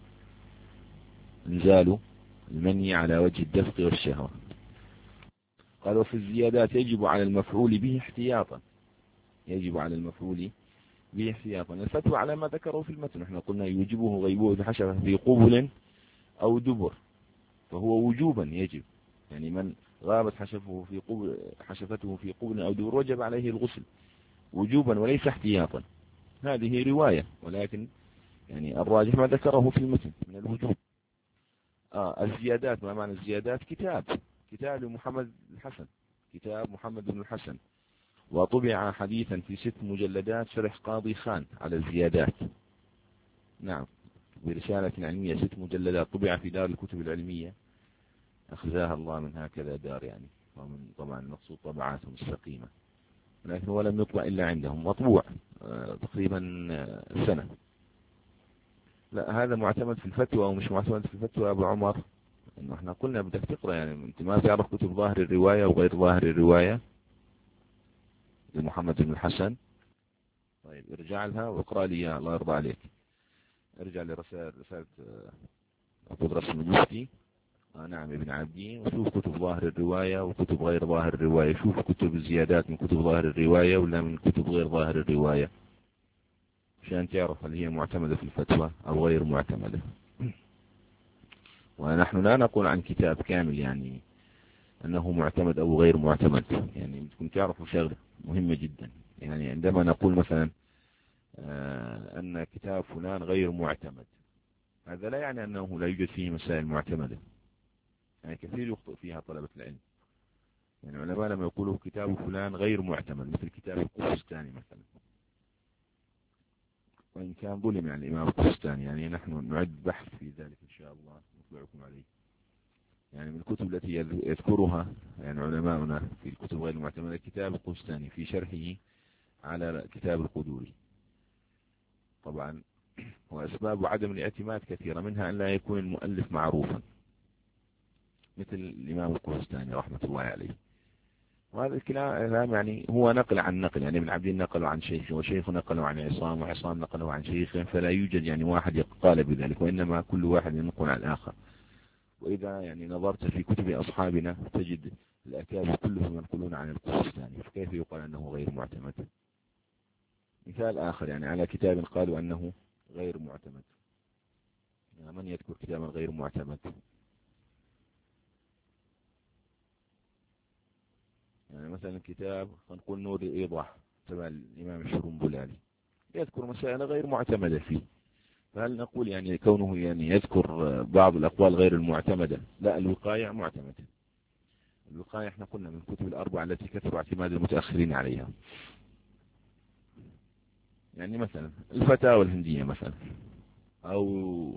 Speaker 1: إنزال المني على وجه الدفق والشهوة. قال وفي الزيادات يجب على المفعول به احتياطا، يجب على المفعول به احتياطا. الفتوى على ما ذكره في المتن، احنا قلنا يوجبه غيبوبة الحشفة في قبل أو دبر، فهو وجوبا يجب، يعني من غابت حشفته في قبل أو دور وجب عليه الغسل وجوبا وليس احتياطا. هذه رواية، ولكن يعني الراجح ما ذكره في المتن من الوجوب. الزيادات، ما معنى الزيادات؟ كتاب محمد الحسن، كتاب محمد بن الحسن، وطبع حديثا في 6 مجلدات شرح قاضي خان على الزيادات. نعم، برسالة علمية 6 مجلدات، طبع في دار الكتب العلمية، أخزاها الله من هكذا دار يعني، ومن طبعا المقصود طبعاتهم السقيمة، لكن هو لم يطبع إلا عندهم، مطبوع تقريبا سنة. لا، هذا معتمد في الفتوى ومش معتمد في الفتوى أبو عمر. إنه احنا قلنا بدك تقرأ، يعني أنت ما تعرف كتب ظاهر الرواية وغير ظاهر الرواية لمحمد بن الحسن؟ طيب ارجع لها واقرأ لي، الله يرضى عليك. ارجع لرسالة أبو رسم المفتي، نعم ابن عبدين، وشوف كتب ظاهر الرواية وكتب غير ظاهر الرواية. شوف كتب الزيادات من كتب ظاهر الرواية ولا من كتب غير ظاهر الرواية، عشان تعرف هل هي معتمدة في الفتوى أو غير معتمدة. ونحن لا نقول عن كتاب كامل يعني أنه معتمد أو غير معتمد، يعني بدكم تعرفوا شغلة مهمة جدا. يعني عندما نقول مثلا أن كتاب فلان غير معتمد، هذا لا يعني أنه لا يوجد فيه مسائل معتمدة، يعني كثير يخطئ فيها طلبة العلم. يعني علماء لما يقولوا كتاب فلان غير معتمد، مثل كتاب القسطاني مثلا، وإن كان ظلم يعني الإمام القسطاني، يعني نحن نعد بحث في ذلك إن شاء الله نطلعكم عليه. يعني من الكتب التي يذكرها يعني علماؤنا في الكتب غير المعتمدة كتاب القسطاني في شرحه على كتاب القدوري. طبعا وأسباب عدم الاعتماد كثيرة، منها أن لا يكون المؤلف معروفا مثل الإمام القسطاني رحمة الله عليه. وهذا الكلام يعني هو نقل عن نقل، يعني ابن عبدين نقله عن شيخه، وشيخه نقله عن عصام، وعصام نقله عن شيخه، فلا يوجد يعني واحد قال بذلك، وإنما كل واحد ينقل عن الآخر. وإذا يعني نظرت في كتب أصحابنا تجد الأكابر كلهم ينقلون عن القسطاني، فكيف يقال أنه غير معتمد؟ مثال آخر يعني على كتاب قالوا أنه غير معتمد، يعني من يذكر كتابا غير معتمد؟ يعني مثلا كتاب نقول نور الإيضاح تبع الإمام الشرنبلاني، يذكر مسائل غير معتمدة فيه، فهل نقول يعني كونه يعني يذكر بعض الأقوال غير المعتمدة؟ لا، الوقاية معتمدة. الوقاية احنا قلنا من الكتب الأربعة التي كثر اعتماد المتأخرين عليها. يعني مثلا الفتاوى الهندية مثلا، أو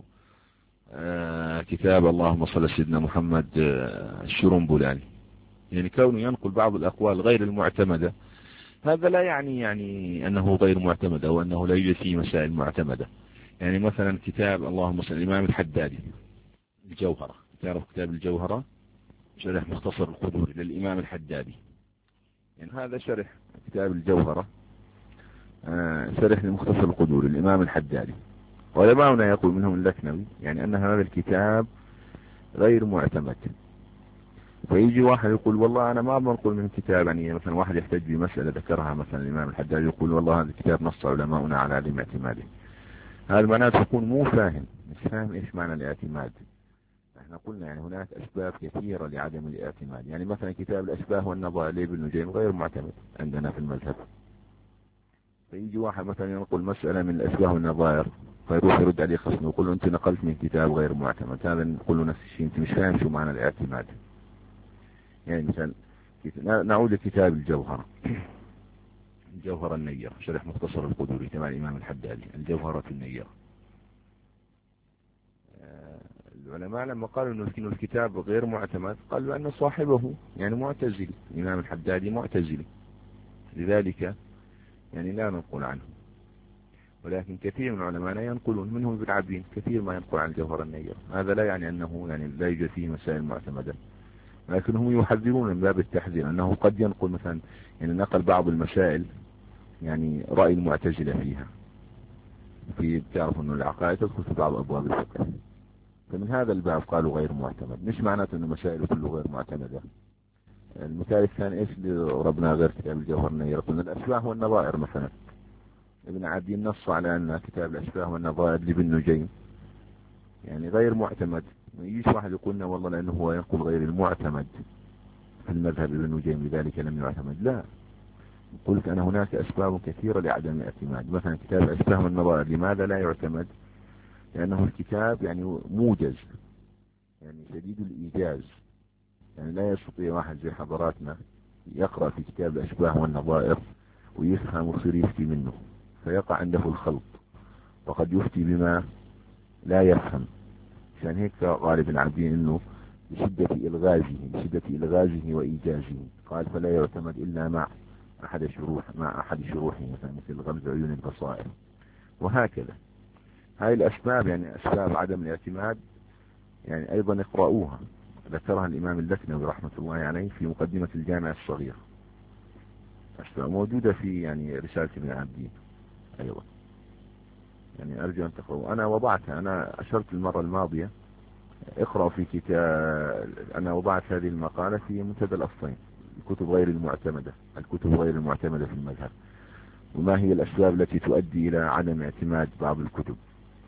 Speaker 1: كتاب اللهم صل على سيدنا محمد الشرنبلاني، يعني كونه ينقل بعض الأقوال غير المعتمدة، هذا لا يعني أنه غير معتمد أو أنه لا يوجد فيه مسائل معتمدة. يعني مثلا كتاب اللهم صل الإمام الحدادي الجوهرة، تعرف كتاب الجوهرة شرح مختصر القدوري للإمام الحدادي، يعني هذا شرح كتاب الجوهرة شرح لمختصر القدوري للإمام الحدادي. علماؤنا يقول منهم اللكنوي يعني أن هذا الكتاب غير معتمد. فيجي واحد يقول والله أنا ما بنقول من كتاب، يعني مثلا واحد يحتج بمسألة ذكرها مثلا الإمام الحدادي يقول والله هذا الكتاب نص علماؤنا على عدم اعتماده، هذا معناته يكون مو فاهم، مش فاهم إيش معنى الاعتماد. احنا قلنا يعني هناك أسباب كثيرة لعدم الاعتماد، يعني مثلا كتاب الأشباه والنظائر لابن نجيم غير معتمد عندنا في المذهب. فيجي واحد مثلا ينقل مسألة من الأشباه والنظائر، فيروح يرد عليه خصمه ويقول له أنت نقلت من كتاب غير معتمد، هذا نقول له نفس الشيء، أنت مش فاهم شو معنى الاعتماد. يعني مثلا نعود لكتاب الجوهرة الجوهرة النيرة شرح مختصر القدوري تبع الإمام الحدادي، الجوهرة النيرة. العلماء لما قالوا انه الكتاب غير معتمد قالوا ان صاحبه يعني معتزلي، الإمام الحدادي معتزلي، لذلك يعني لا ننقل عنه. ولكن كثير من علماءنا ينقلون، منهم ابن عبدين كثير ما ينقل عن الجوهرة النيرة. هذا لا يعني أنه يعني لا يوجد فيه مسائل معتمدة، لكنهم يحذرون من باب التحذير أنه قد ينقل مثلا يعني نقل بعض المسائل يعني رأي المعتزلة فيها، في تعرف أنه العقائد تدخل في بعض أبواب الفقه، فمن هذا الباب قالوا غير معتمد، مش معناته أنه مسائل كله غير معتمدة. المثال الثاني إيش اللي ضربنا غير كتاب الجوهرة النيرة؟ قلنا الأشباه والنظائر مثلا، ابن عبدين نص على أن كتاب الأشباه والنظائر لابن نجيم يعني غير معتمد. ما يجيش واحد يقولنا والله لأنه هو ينقل غير المعتمد في المذهب ابن نجيم لذلك لم يعتمد. لا، قلت أنا هناك أسباب كثيرة لعدم الاعتماد. مثلا كتاب أفهم النظائر لماذا لا يعتمد؟ لأنه الكتاب يعني موجز، يعني شديد الإيجاز، يعني لا يستطيع واحد زي حضراتنا يقرأ في كتاب الأشباه والنظائر ويفهم ويصير يفتي منه، فيقع عنده الخلط وقد يفتي بما لا يفهم. عشان هيك غالب العابدين انه بشدة إلغازه وإيجازه قال فلا يعتمد إلا مع أحد شروحه، مثلا مثل غمز عيون البصائر. وهكذا هاي الأسباب، يعني أسباب عدم الاعتماد، يعني أيضا اقرأوها، ذكرها الإمام اللكنوي رحمة الله عليه في مقدمة الجامع الصغير، أسباب موجودة في يعني رسالة ابن عابدين أيضا، يعني أرجو أن تقرأوا. أنا وضعتها، أنا أشرت المرة الماضية اقرأوا في كتاب، أنا وضعت هذه المقالة في منتدى الأصلين، الكتب غير المعتمدة في المذهب، وما هي الأسباب التي تؤدي إلى عدم اعتماد بعض الكتب.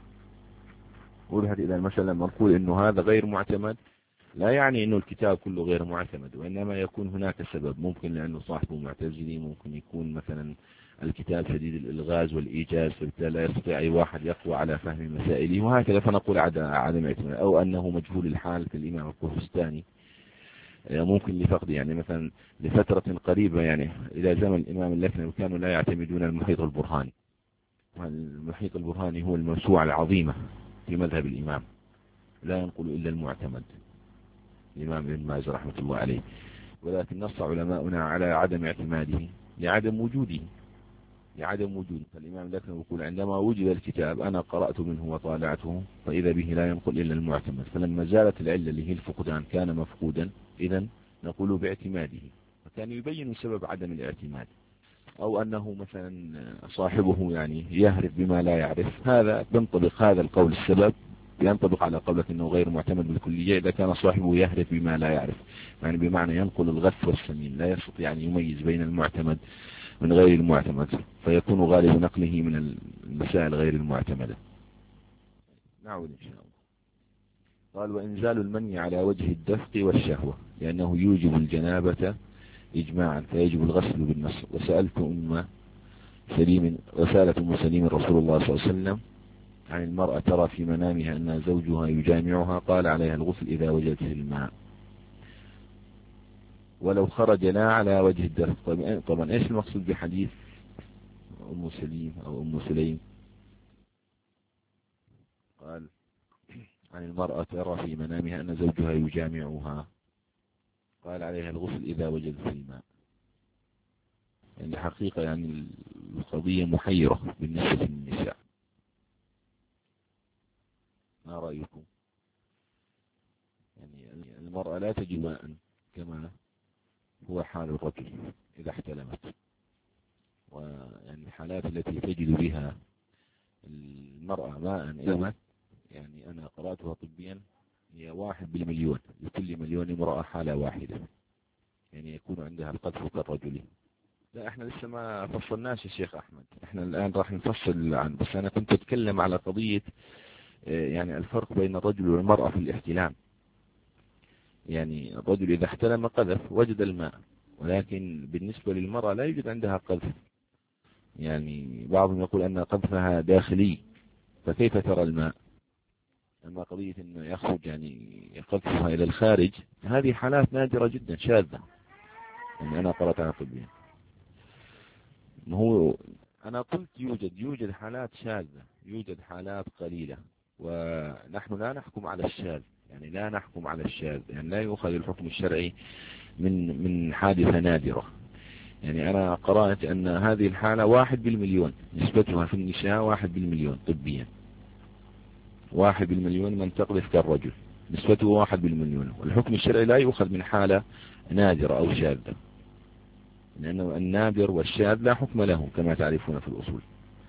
Speaker 1: وذهب إلى المسألة لما نقول إنه هذا غير معتمد لا يعني إنه الكتاب كله غير معتمد، وإنما يكون هناك سبب، ممكن لأنه صاحبه معتزلي، ممكن يكون مثلا الكتاب شديد الإلغاز والإيجاز فبالتالي لا يستطيع أي واحد يقوى على فهم مسائله، وهكذا فنقول عدم اعتماد. أو أنه مجهول الحال كالإمام القفستاني، ممكن لفقد، يعني مثلا لفترة قريبة يعني إلى زمن الإمام اللكنوي كانوا لا يعتمدون المحيط البرهاني، والمحيط البرهاني هو الموسوعة العظيمة في مذهب الإمام، لا ينقل إلا المعتمد، الإمام ابن ماجه رحمة الله عليه، ولكن نص علماؤنا على عدم اعتماده لعدم وجوده. فالإمام اللكنوي يقول عندما وجد الكتاب أنا قرأت منه وطالعته فإذا به لا ينقل إلا المعتمد، فلما زالت العلة اللي هي الفقدان كان مفقودا، إذن نقول باعتماده. فكان يبين سبب عدم الاعتماد. أو أنه مثلا صاحبه يعني يهرب بما لا يعرف، هذا بينطبق هذا القول السبب ينطبق على قولك أنه غير معتمد بالكلية إذا كان صاحبه يهرب بما لا يعرف، يعني بمعنى ينقل الغث والسمين، لا يستطيع أن يميز بين المعتمد من غير المعتمد، فيكون غالب نقله من المسائل غير المعتمدة. نعود إن شاء الله. قال وإنزال المني على وجه الدفق والشهوة لأنه يوجب الجنابة إجماعا فيجب الغسل بالنص. وسألت أم سليم رسول الله صلى الله عليه وسلم عن المرأة ترى في منامها أن زوجها يجامعها، قال عليها الغسل إذا وجدت الماء ولو خرج لا على وجه الدفق. طبعا إيش المقصود بحديث أم سليم أو أم سليم؟ قال عن المرأة ترى في منامها أن زوجها يجامعها، قال عليها الغسل إذا وجدت الماء. يعني الحقيقة يعني القضية محيرة بالنسبة للنساء، ما رأيكم؟ يعني المرأة لا تجد ماء كما هو حال الرجل إذا احتلمت، ويعني الحالات التي تجد بها المرأة ماء إذا، يعني أنا قرأتها طبيا هي 1 بالمليون، لكل مليون امرأة حالة واحدة، يعني يكون عندها القذف كالرجل. لا احنا لسه ما فصلناش يا شيخ أحمد، احنا الآن راح نفصل عن، بس أنا كنت أتكلم على قضية يعني الفرق بين الرجل والمرأة في الاحتلام. يعني الرجل إذا احتلم قذف وجد الماء، ولكن بالنسبة للمرأة لا يوجد عندها قذف، يعني بعضهم يقول أن قذفها داخلي، فكيف ترى الماء؟ أما قضية أنه يخرج يعني قذفها إلى الخارج، هذه حالات نادرة جدا شاذة، يعني أنا قرأتها طبيا. هو أنا قلت يوجد حالات شاذة، يوجد حالات قليلة، ونحن لا نحكم على الشاذ، يعني لا يؤخذ الحكم الشرعي من حادثة نادرة. يعني أنا قرأت أن هذه الحالة 1 بالمليون، نسبتها في النساء 1 بالمليون طبيا، 1 بالمليون من تقذف كالرجل، نسبته 1 بالمليون، والحكم الشرعي لا يؤخذ من حالة نادرة أو شاذة، لأنه النادر والشاذ لا حكم له كما تعرفون في الأصول.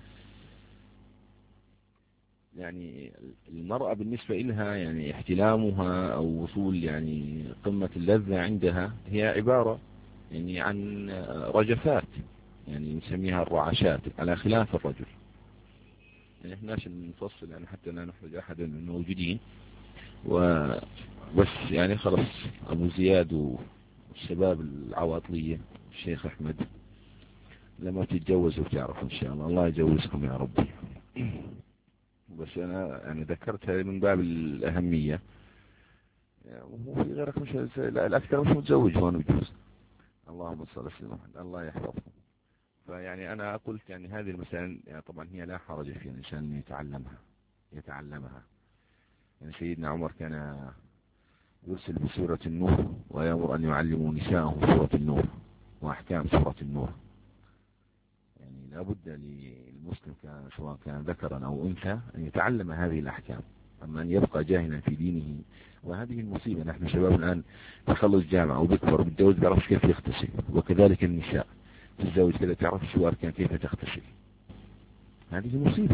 Speaker 1: يعني المرأة بالنسبة لها يعني احتلامها أو وصول يعني قمة اللذة عندها هي عبارة يعني عن رجفات، يعني نسميها الرعشات، على خلاف الرجل. يعني احناش نفصل يعني حتى لا نحرج أحد من الموجودين، وبس يعني خلص أبو زياد الشباب العواطلية الشيخ أحمد لما تتجوزوا بتعرفوا إن شاء الله، الله يجوزكم يا رب. بس أنا يعني ذكرتها من باب الأهمية، وفي غيرك مش الأكثر مش متزوج هون بجوز. اللهم صل على سيدنا محمد، الله يحفظكم. فيعني أنا قلت يعني هذه المسائل يعني طبعا هي لا حرج فيها الإنسان يتعلمها. يعني سيدنا عمر كان يرسل بسورة النور ويأمر أن يعلموا نساءهم سورة النور وأحكام سورة النور. يعني لا بد للمسلم سواء كان ذكرا أو أنثى أن يتعلم هذه الأحكام، أما أن يبقى جاهلا في دينه. وهذه المصيبة، نحن شباب الآن تخلص جامعة وبكبر بالجوز بيعرفش كيف يغتسل، وكذلك النساء تتزوج كذا تعرف شو أركان كيف تغتسل. هذه مصيبة.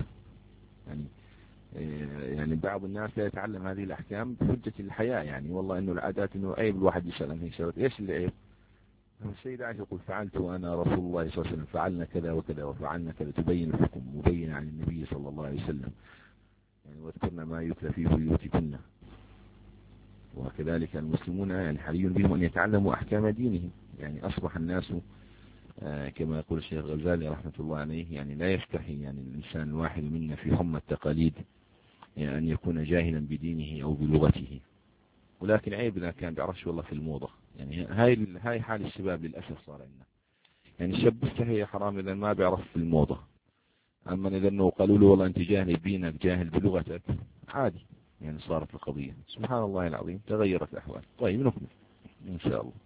Speaker 1: يعني بعض الناس لا يتعلم هذه الأحكام بحجة الحياة، يعني والله إنه العادات إنه عيب الواحد يسأل عن هيك شغلات. إيش اللي عيب؟ السيدة عائشة يقول فعلت وأنا رسول الله صلى الله عليه وسلم فعلنا كذا وكذا وفعلنا كذا، تبين الحكم مبين عن النبي صلى الله عليه وسلم. يعني واذكرنا ما يتلى في بيوتكن. وكذلك المسلمون يعني حري بهم أن يتعلموا أحكام دينهم. يعني أصبح الناس كما يقول الشيخ غزالي رحمة الله عليه، يعني لا يستحي يعني الإنسان الواحد منا في هم التقاليد يعني أن يكون جاهلا بدينه أو بلغته. ولكن عيب إذا كان بيعرفش والله في الموضة. يعني هاي حال الشباب للأسف صار عندنا. يعني الشاب هي حرام إذا ما بيعرف في الموضة، أما إذا أنه قالوا له والله أنت جاهل بدينك جاهل بلغتك عادي. يعني صارت القضية سبحان الله العظيم تغيرت الأحوال. طيب نكمل إن شاء الله.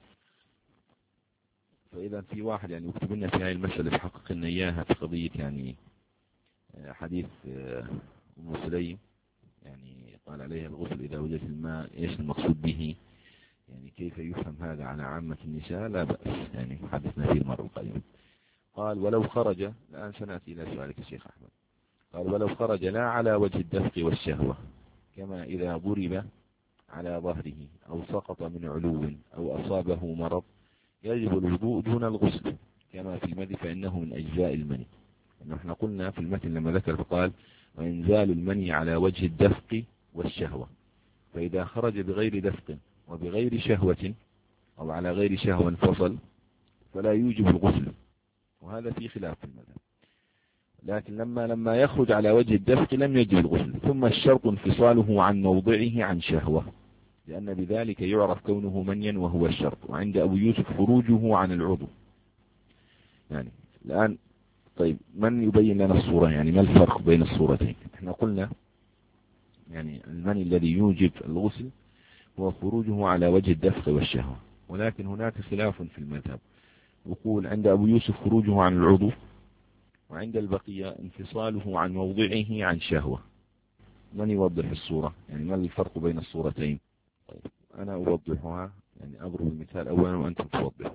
Speaker 1: فإذا في واحد يعني يكتب لنا في هذه المسألة يحقق لنا إياها في قضية يعني حديث أم سليم، يعني قال عليها الغسل إذا وجدت الماء، إيش المقصود به؟ يعني كيف يفهم هذا على عامة النساء؟ لا بأس، يعني حدثنا فيه المرة القادمة. قال ولو خرج، الآن سنأتي إلى سؤالك يا شيخ أحمد. قال ولو خرج لا على وجه الدفق والشهوة، كما إذا ضرب على ظهره أو سقط من علو أو أصابه مرض، يجب الوضوء دون الغسل كما في المذي فإنه من أجزاء المني. نحن قلنا في المتن لما ذكر فقال وإنزال المني على وجه الدفق والشهوة، فإذا خرج بغير دفق وبغير شهوة أو على غير شهوة انفصل فلا يوجب الغسل، وهذا في خلاف في المذهب. لكن لما يخرج على وجه الدفق لم يجب الغسل. ثم الشرط انفصاله عن موضعه عن شهوة، لأن بذلك يعرف كونه منيا وهو الشرط. وعند أبو يوسف خروجه عن العضو. يعني الآن طيب من يبين لنا الصورة؟ يعني ما الفرق بين الصورتين؟ احنا قلنا يعني المني الذي يوجب الغسل هو خروجه على وجه الدفق والشهوة، ولكن هناك خلاف في المذهب. يقول عند أبو يوسف خروجه عن العضو، وعند البقية انفصاله عن موضعه عن شهوة. من يوضح الصورة؟ يعني ما الفرق بين الصورتين؟ طيب أنا أوضحها، يعني أضرب المثال أولا وأنتم توضحوا.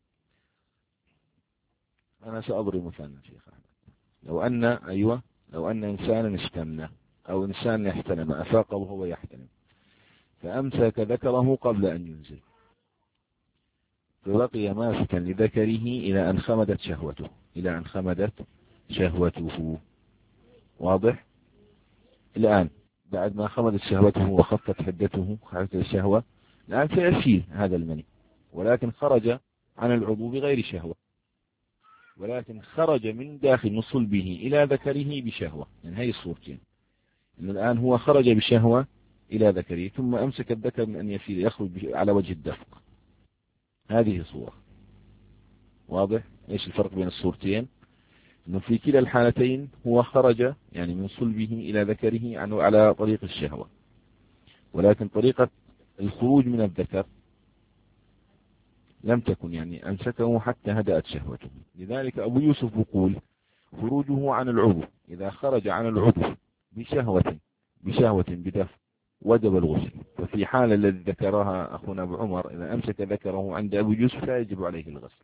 Speaker 1: أنا سأضرب مثالا شيخ أحمد. لو أن إنسانا استمنى أو إنسان يحتلم أفاق وهو يحتلم فأمسك ذكره قبل أن ينزل، فبقي ماسكا لذكره إلى أن خمدت شهوته. واضح؟ الآن بعد ما خمدت شهوته وخفت حدته خفت الشهوة، الآن سيسيل هذا المني، ولكن خرج عن العضو بغير شهوة، ولكن خرج من داخل صلبه إلى ذكره بشهوة. يعني هي الصورتين، إن الآن هو خرج بشهوة إلى ذكره ثم أمسك الذكر من أن يخرج على وجه الدفق. هذه صورة. واضح؟ إيش الفرق بين الصورتين؟ إنه في كلا الحالتين هو خرج يعني من صلبه إلى ذكره على طريق الشهوة، ولكن طريقة الخروج من الذكر لم تكن، يعني أمسكه حتى هدأت شهوته. لذلك أبو يوسف يقول خروجه عن العضو، إذا خرج عن العضو بشهوة بدفع وجب الغسل. ففي حال الذي ذكرها أخونا أبو عمر إذا أمسك ذكره عند أبو يوسف لا يجب عليه الغسل.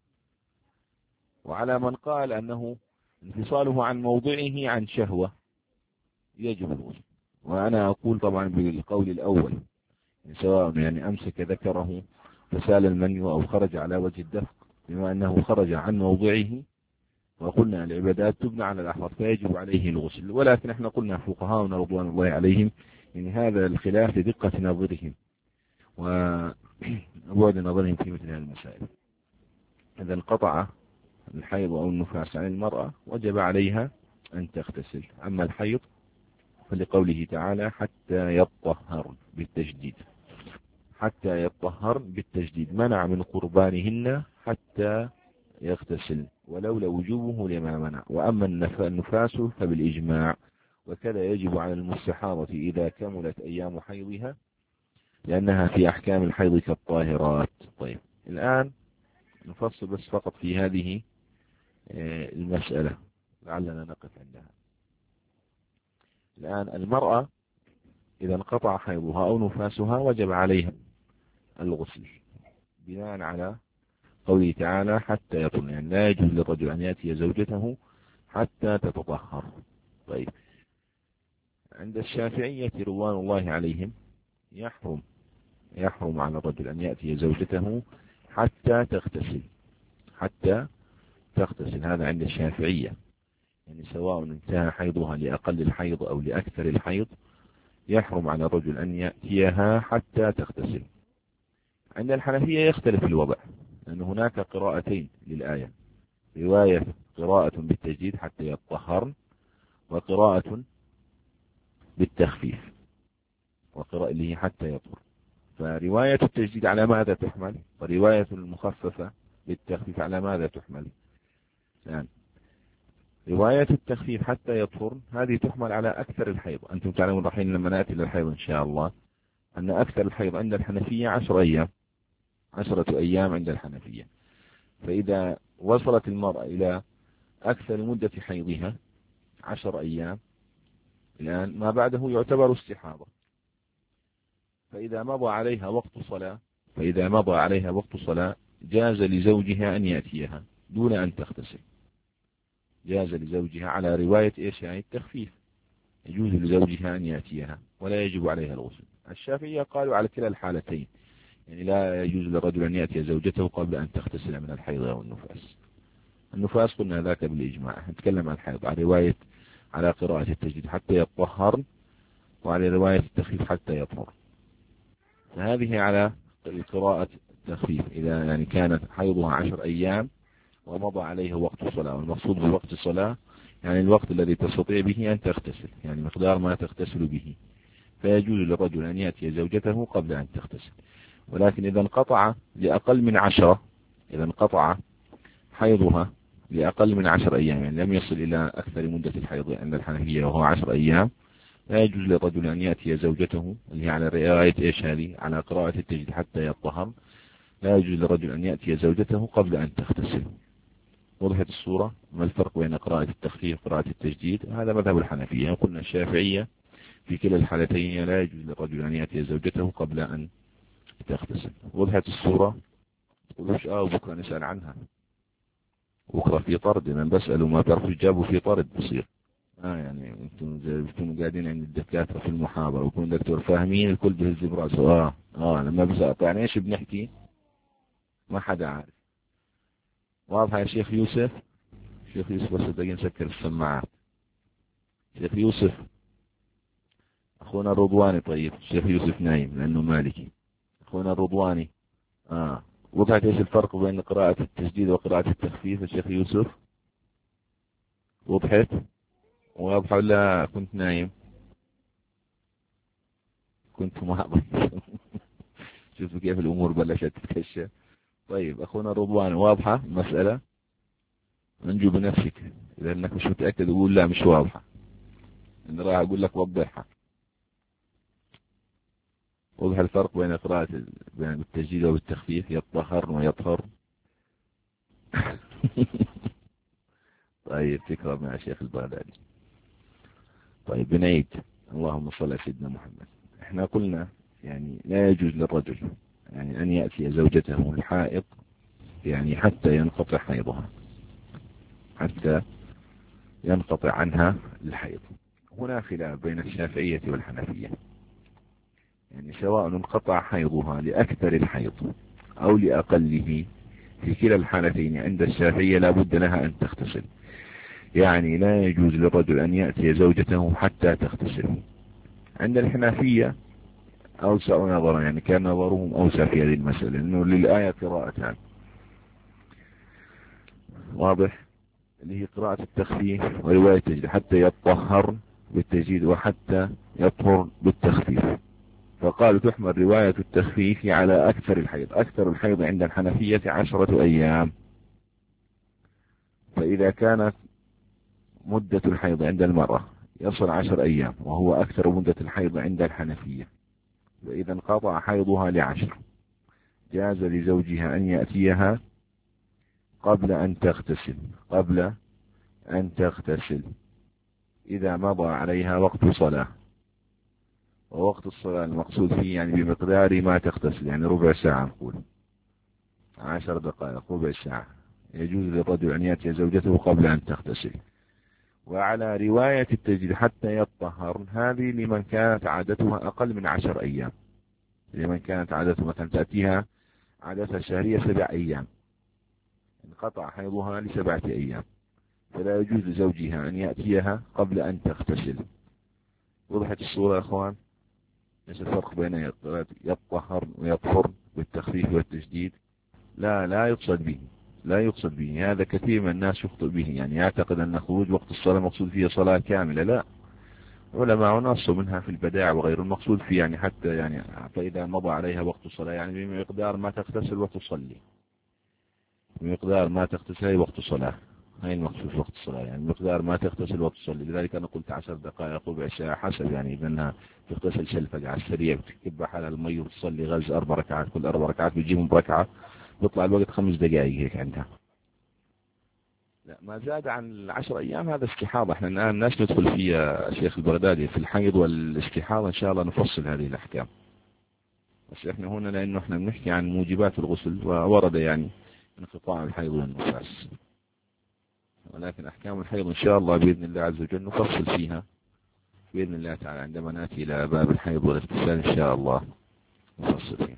Speaker 1: وعلى من قال أنه انفصاله عن موضعه عن شهوة يجب الغسل. وأنا أقول طبعا بالقول الأول، سواء يعني أمسك ذكره فسال المني أو خرج على وجه الدفق، بما أنه خرج عن موضعه، وقلنا العبادات تبنى على الأحوال فيجب عليه الغسل. ولكن احنا قلنا فقهاؤنا رضوان الله عليهم يعني هذا الخلاف لدقة نظرهم، بعد نظرهم في مثل هذه المسائل. إذا انقطع الحيض أو النفاس عن المرأة وجب عليها أن تغتسل. أما الحيض فلقوله تعالى حتى يطهرن بالتجديد، حتى يطهرن بالتجديد، منع من قربانهن حتى يغتسل، ولولا وجوبه لما منع. وأما النفاس فبالإجماع، وكذا يجب على المستحاضة إذا كملت أيام حيضها، لأنها في أحكام الحيض كالطاهرات. طيب الآن نفصل بس فقط في هذه المسألة لعلنا نقف عندها. الآن المرأة إذا انقطع حيضها أو نفاسها وجب عليها الغسل بناء على قوله تعالى حتى يطهر، يعني لا يجوز للرجل أن يأتي زوجته حتى تتطهر. طيب عند الشافعية رضوان الله عليهم يحرم على الرجل أن يأتي زوجته حتى تغتسل، حتى تغتسل. هذا عند الشافعية، يعني سواء انتهى حيضها لأقل الحيض أو لأكثر الحيض يحرم على الرجل أن يأتيها حتى تغتسل. عند الحنفية يختلف الوضع، لأن هناك قراءتين للآية، رواية قراءة بالتجديد حتى يطهرن، وقراءة بالتخفيف، وقراءة اللي هي حتى يطهر. فرواية التجديد على ماذا تحمل؟ ورواية المخففة بالتخفيف على ماذا تحمل؟ يعني رواية التخفيف حتى يطهر هذه تحمل على أكثر الحيض. أنتم تعلمون رحين لما نأتي للحيض إن شاء الله أن أكثر الحيض عند الحنفية 10 أيام، 10 أيام عند الحنفية. فإذا وصلت المرأة إلى أكثر مدة حيضها 10 أيام، الآن ما بعده يعتبر استحاضة. فإذا مضى عليها وقت صلاة جاز لزوجها أن يأتيها دون أن تغتسل، جاز لزوجها على رواية إيش يعني التخفيف، يجوز لزوجها أن يأتيها ولا يجب عليها الغسل. الشافعية قالوا على كلا الحالتين، يعني لا يجوز للرجل أن يأتي زوجته قبل أن تغتسل من الحيض أو النفاس. النفاس قلنا ذاك بالإجماع، نتكلم عن الحيض على رواية على قراءة التجديد حتى يطهر، وعلى رواية التخفيف حتى يطهر. فهذه على قراءة التخفيف إذا يعني كانت حيضها 10 أيام ومضى عليه وقت الصلاة. والمقصود بوقت الصلاة يعني الوقت الذي تستطيع به أن تغتسل، يعني مقدار ما تغتسل به، فيجوز للرجل أن يأتي زوجته قبل أن تغتسل. ولكن إذا انقطع لأقل من 10، إذا انقطع حيضها لأقل من 10 أيام، يعني لم يصل إلى أكثر مدة الحيض عند الحنفية وهو 10 أيام، لا يجوز للرجل أن يأتي زوجته، اللي هي على رواية إيش هذه على قراءة التجديد حتى يطهر، لا يجوز للرجل أن يأتي زوجته قبل أن تغتسل. وضحت الصورة؟ ما الفرق بين قراءة التخفيف وقراءة التجديد؟ هذا مذهب الحنفية. قلنا الشافعية في كلا الحالتين لا يجوز للرجل أن يأتي زوجته قبل أن تغتسل. وضحت الصورة؟ تقولوش بكرة نسأل عنها، بكرة في طرد، من بسأل وما تعرفوا جابوا في طرد بصير. يعني انتم قاعدين عند الدكاترة في المحاضرة ويكون دكتور فاهمين الكل بهز براسه. لما بسأل يعني ايش بنحكي ما حدا عارف. واضح يا شيخ يوسف؟ شيخ يوسف بس دقيقة نسكر السماعات. شيخ يوسف أخونا الرضواني. طيب شيخ يوسف نايم لأنه مالكي. أخونا الرضواني وضحت ايش الفرق بين قراءة التجديد وقراءة التخفيف يا شيخ يوسف؟ وضحت؟ واضحة ولا كنت نايم؟ كنت محضر. شوفوا كيف الأمور بلشت تتكشف. طيب أخونا رضوان واضحة مسألة؟ انجو بنفسك، إذا أنك مش متأكد أقول لا مش واضحة، إن راح أقول لك وضحها. وضح الفرق بين قراءة بين التجديد والتخفيف، يطهر ويطهر. طيب تكرم يا شيخ البغدادي. طيب بنعيد. اللهم صل على سيدنا محمد. احنا قلنا يعني لا يجوز للرجل يعني أن يأتي زوجته الحائض يعني حتى ينقطع حيضها، حتى ينقطع عنها الحيض. هنا خلاف بين الشافعية والحنفية، يعني سواء انقطع حيضها لأكثر الحيض أو لأقله، في كلا الحالتين عند الشافعية لا بد لها أن تغتسل، يعني لا يجوز للرجل أن يأتي زوجته حتى تغتسل. عند الحنفية أوسع نظرا، يعني كان نظرهم أوسع في هذه المسألة، لأنه للآية قراءتان واضح، اللي هي قراءة التخفيف ورواية التجديد، حتى يطهر بالتجديد وحتى يطهر بالتخفيف. فقالوا تحمل رواية التخفيف على أكثر الحيض. أكثر الحيض عند الحنفية 10 أيام. فإذا كانت مدة الحيض عند المرأة يصل 10 أيام وهو أكثر مدة الحيض عند الحنفية، فإذا انقطع حيضها ل10 جاز لزوجها أن يأتيها قبل أن تغتسل إذا مضى عليها وقت صلاة. ووقت الصلاة المقصود فيه يعني بمقدار ما تغتسل، يعني ربع ساعة، نقول 10 دقائق، ربع ساعة يجوز للرجل أن يأتي زوجته قبل أن تغتسل. وعلى رواية التجديد حتى يطهر، هذه لمن كانت عادتها أقل من 10 أيام. لمن كانت عادته مثلا تأتيها عادتها الشهرية 7 أيام، انقطع حيضها ل7 أيام، فلا يجوز لزوجها أن يأتيها قبل أن تغتسل. وضحت الصورة يا أخوان؟ ايش الفرق بين يطهر ويطهر بالتخفيف والتجديد؟ لا يقصد به هذا. كثير من الناس يخطئ به، يعني يعتقد أن خروج وقت الصلاة مقصود فيه صلاة كاملة. لا، علماء نصوا منها في البدائع وغير المقصود فيه يعني حتى يعني فإذا مضى عليها وقت الصلاة، يعني بمقدار ما تغتسل وتصلي، بمقدار ما تغتسل وقت الصلاة. هاي المقصود وقت الصلاة، يعني مقدار ما تغتسل وتصلي. لذلك أنا قلت 10 دقائق ربع ساعة حسب، يعني إذا أنها تغتسل شلفة على السريع، بتكب حالها المي وتصلي غز 4 ركعات، كل 4 ركعات بتجيبهم بركعة، بيطلع الوقت 5 دقائق هيك عندها. لا، ما زاد عن 10 أيام هذا استحاضة. احنا الآن الناس ندخل فيها شيخ البغدادي في الحيض والاستحاضة، إن شاء الله نفصل هذه الأحكام. بس احنا هنا لأنه احنا بنحكي عن موجبات الغسل، وورد يعني انقطاع الحيض والنفاس، ولكن أحكام الحيض إن شاء الله بإذن الله عز وجل نفصل فيها بإذن الله تعالى عندما نأتي إلى باب الحيض والاغتسال إن شاء الله نفصل فيها.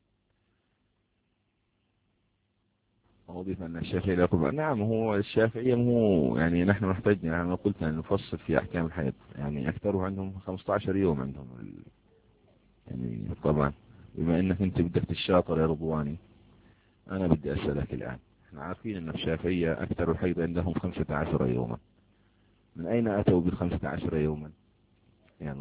Speaker 1: وضيف أن الشافعي لا يقول نعم، هو الشافعية هو يعني نحن نحتاج، يعني أنا قلت أن نفصل في أحكام الحيض، يعني أكثره عندهم 15 يوم عندهم يعني. طبعا بما أنك أنت بدك تشاطر يا رضواني، أنا بدي أسألك الآن. احنا عارفين أن الشافعية أكثر الحيض عندهم 15 يوما. من أين أتوا بال15 يوما يا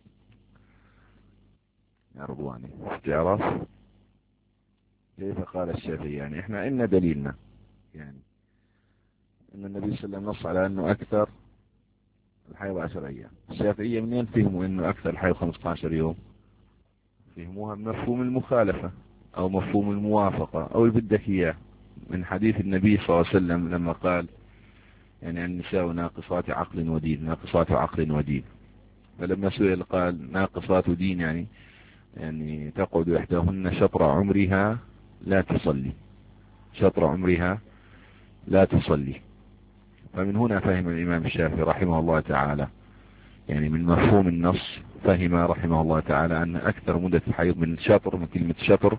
Speaker 1: رضواني؟ تعرف كيف قال الشافعي؟ يعني احنا إن دليلنا يعني ان النبي صلى الله عليه وسلم نص على انه اكثر الحيض 10 ايام. الشافعية منين فهموا انه اكثر الحيض 15 يوم؟ فهموها من مفهوم المخالفة او مفهوم الموافقة او اللي بدك اياه من حديث النبي صلى الله عليه وسلم لما قال يعني النساء ناقصات عقل ودين، ناقصات عقل ودين. فلما سئل قال ناقصات دين، يعني تقعد احداهن شطر عمرها لا تصلي، شطر عمرها لا تصلي. فمن هنا فهم الإمام الشافعي رحمه الله تعالى، يعني من مفهوم النص فهم رحمه الله تعالى أن أكثر مدة الحيض من شطر، من كلمة شطر،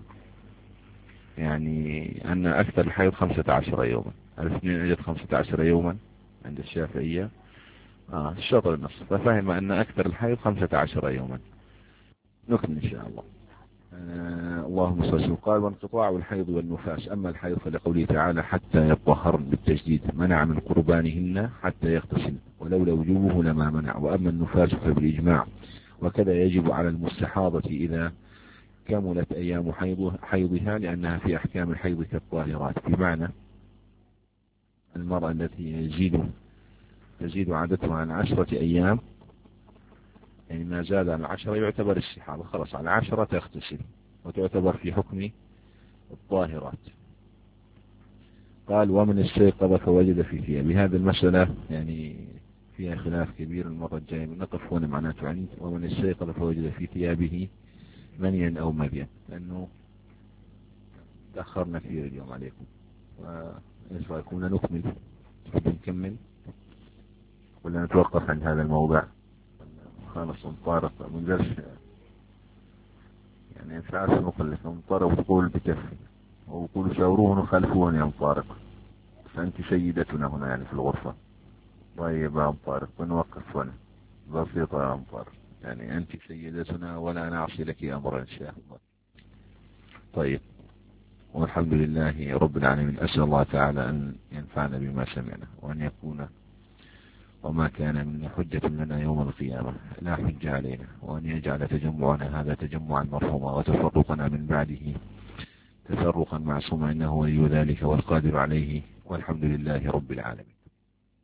Speaker 1: يعني أن أكثر الحيض 15 يوما. الاثنين أجد 15 يوما عند الشافعية الشطر النص، ففهم أن أكثر الحيض 15 يوما. نكمل إن شاء الله. اللهم صل وسلم. قال وانقطاع الحيض والنفاس. أما الحيض فلقوله تعالى حتى يطهرن بالتجديد، منع من قربانهن حتى يغتسل، ولولا وجوبه لما منع. وأما النفاس فبالإجماع. وكذا يجب على المستحاضة إذا كملت أيام حيضها، لأنها في أحكام الحيض كالطاهرات، بمعنى المرأة التي تزيد عادتها عن 10 أيام، يعني ما زاد عن 10 يعتبر استحاضة، خلاص على 10 تغتسل وتعتبر في حكم الطاهرات. قال ومن استيقظ فوجد في ثيابه. هذه المسألة يعني فيها خلاف كبير، المرة الجاية نقف هنا معناته عند ومن استيقظ فوجد في ثيابه منيا أو مذيا، لأنه تأخرنا كثير اليوم عليكم. وإيش رأيكم نكمل؟ نكمل ولا نتوقف عند هذا الموضع؟ خالص مطارق من درس يعني ساعات مقلة مطارق وتقول بكفي، ويقولوا شاوروهن وخالفوهن يا مطارق، فأنت سيدتنا هنا يعني في الغرفة. طيب يا مطارق بنوقف هنا، بسيطة يا مطارق. يعني أنت سيدتنا ولا نعصي لك أمرا إن شاء الله. طيب، والحمد لله رب العالمين. أسأل الله تعالى أن ينفعنا بما سمعنا، وأن يكون وما كان من حجة لنا يوم القيامة لا حجة علينا، وأن يجعل تجمعنا هذا تجمعا مرحوما، وتفرقنا من بعده تفرقا معصوما، إنه ولي ذلك والقادر عليه، والحمد لله رب العالمين.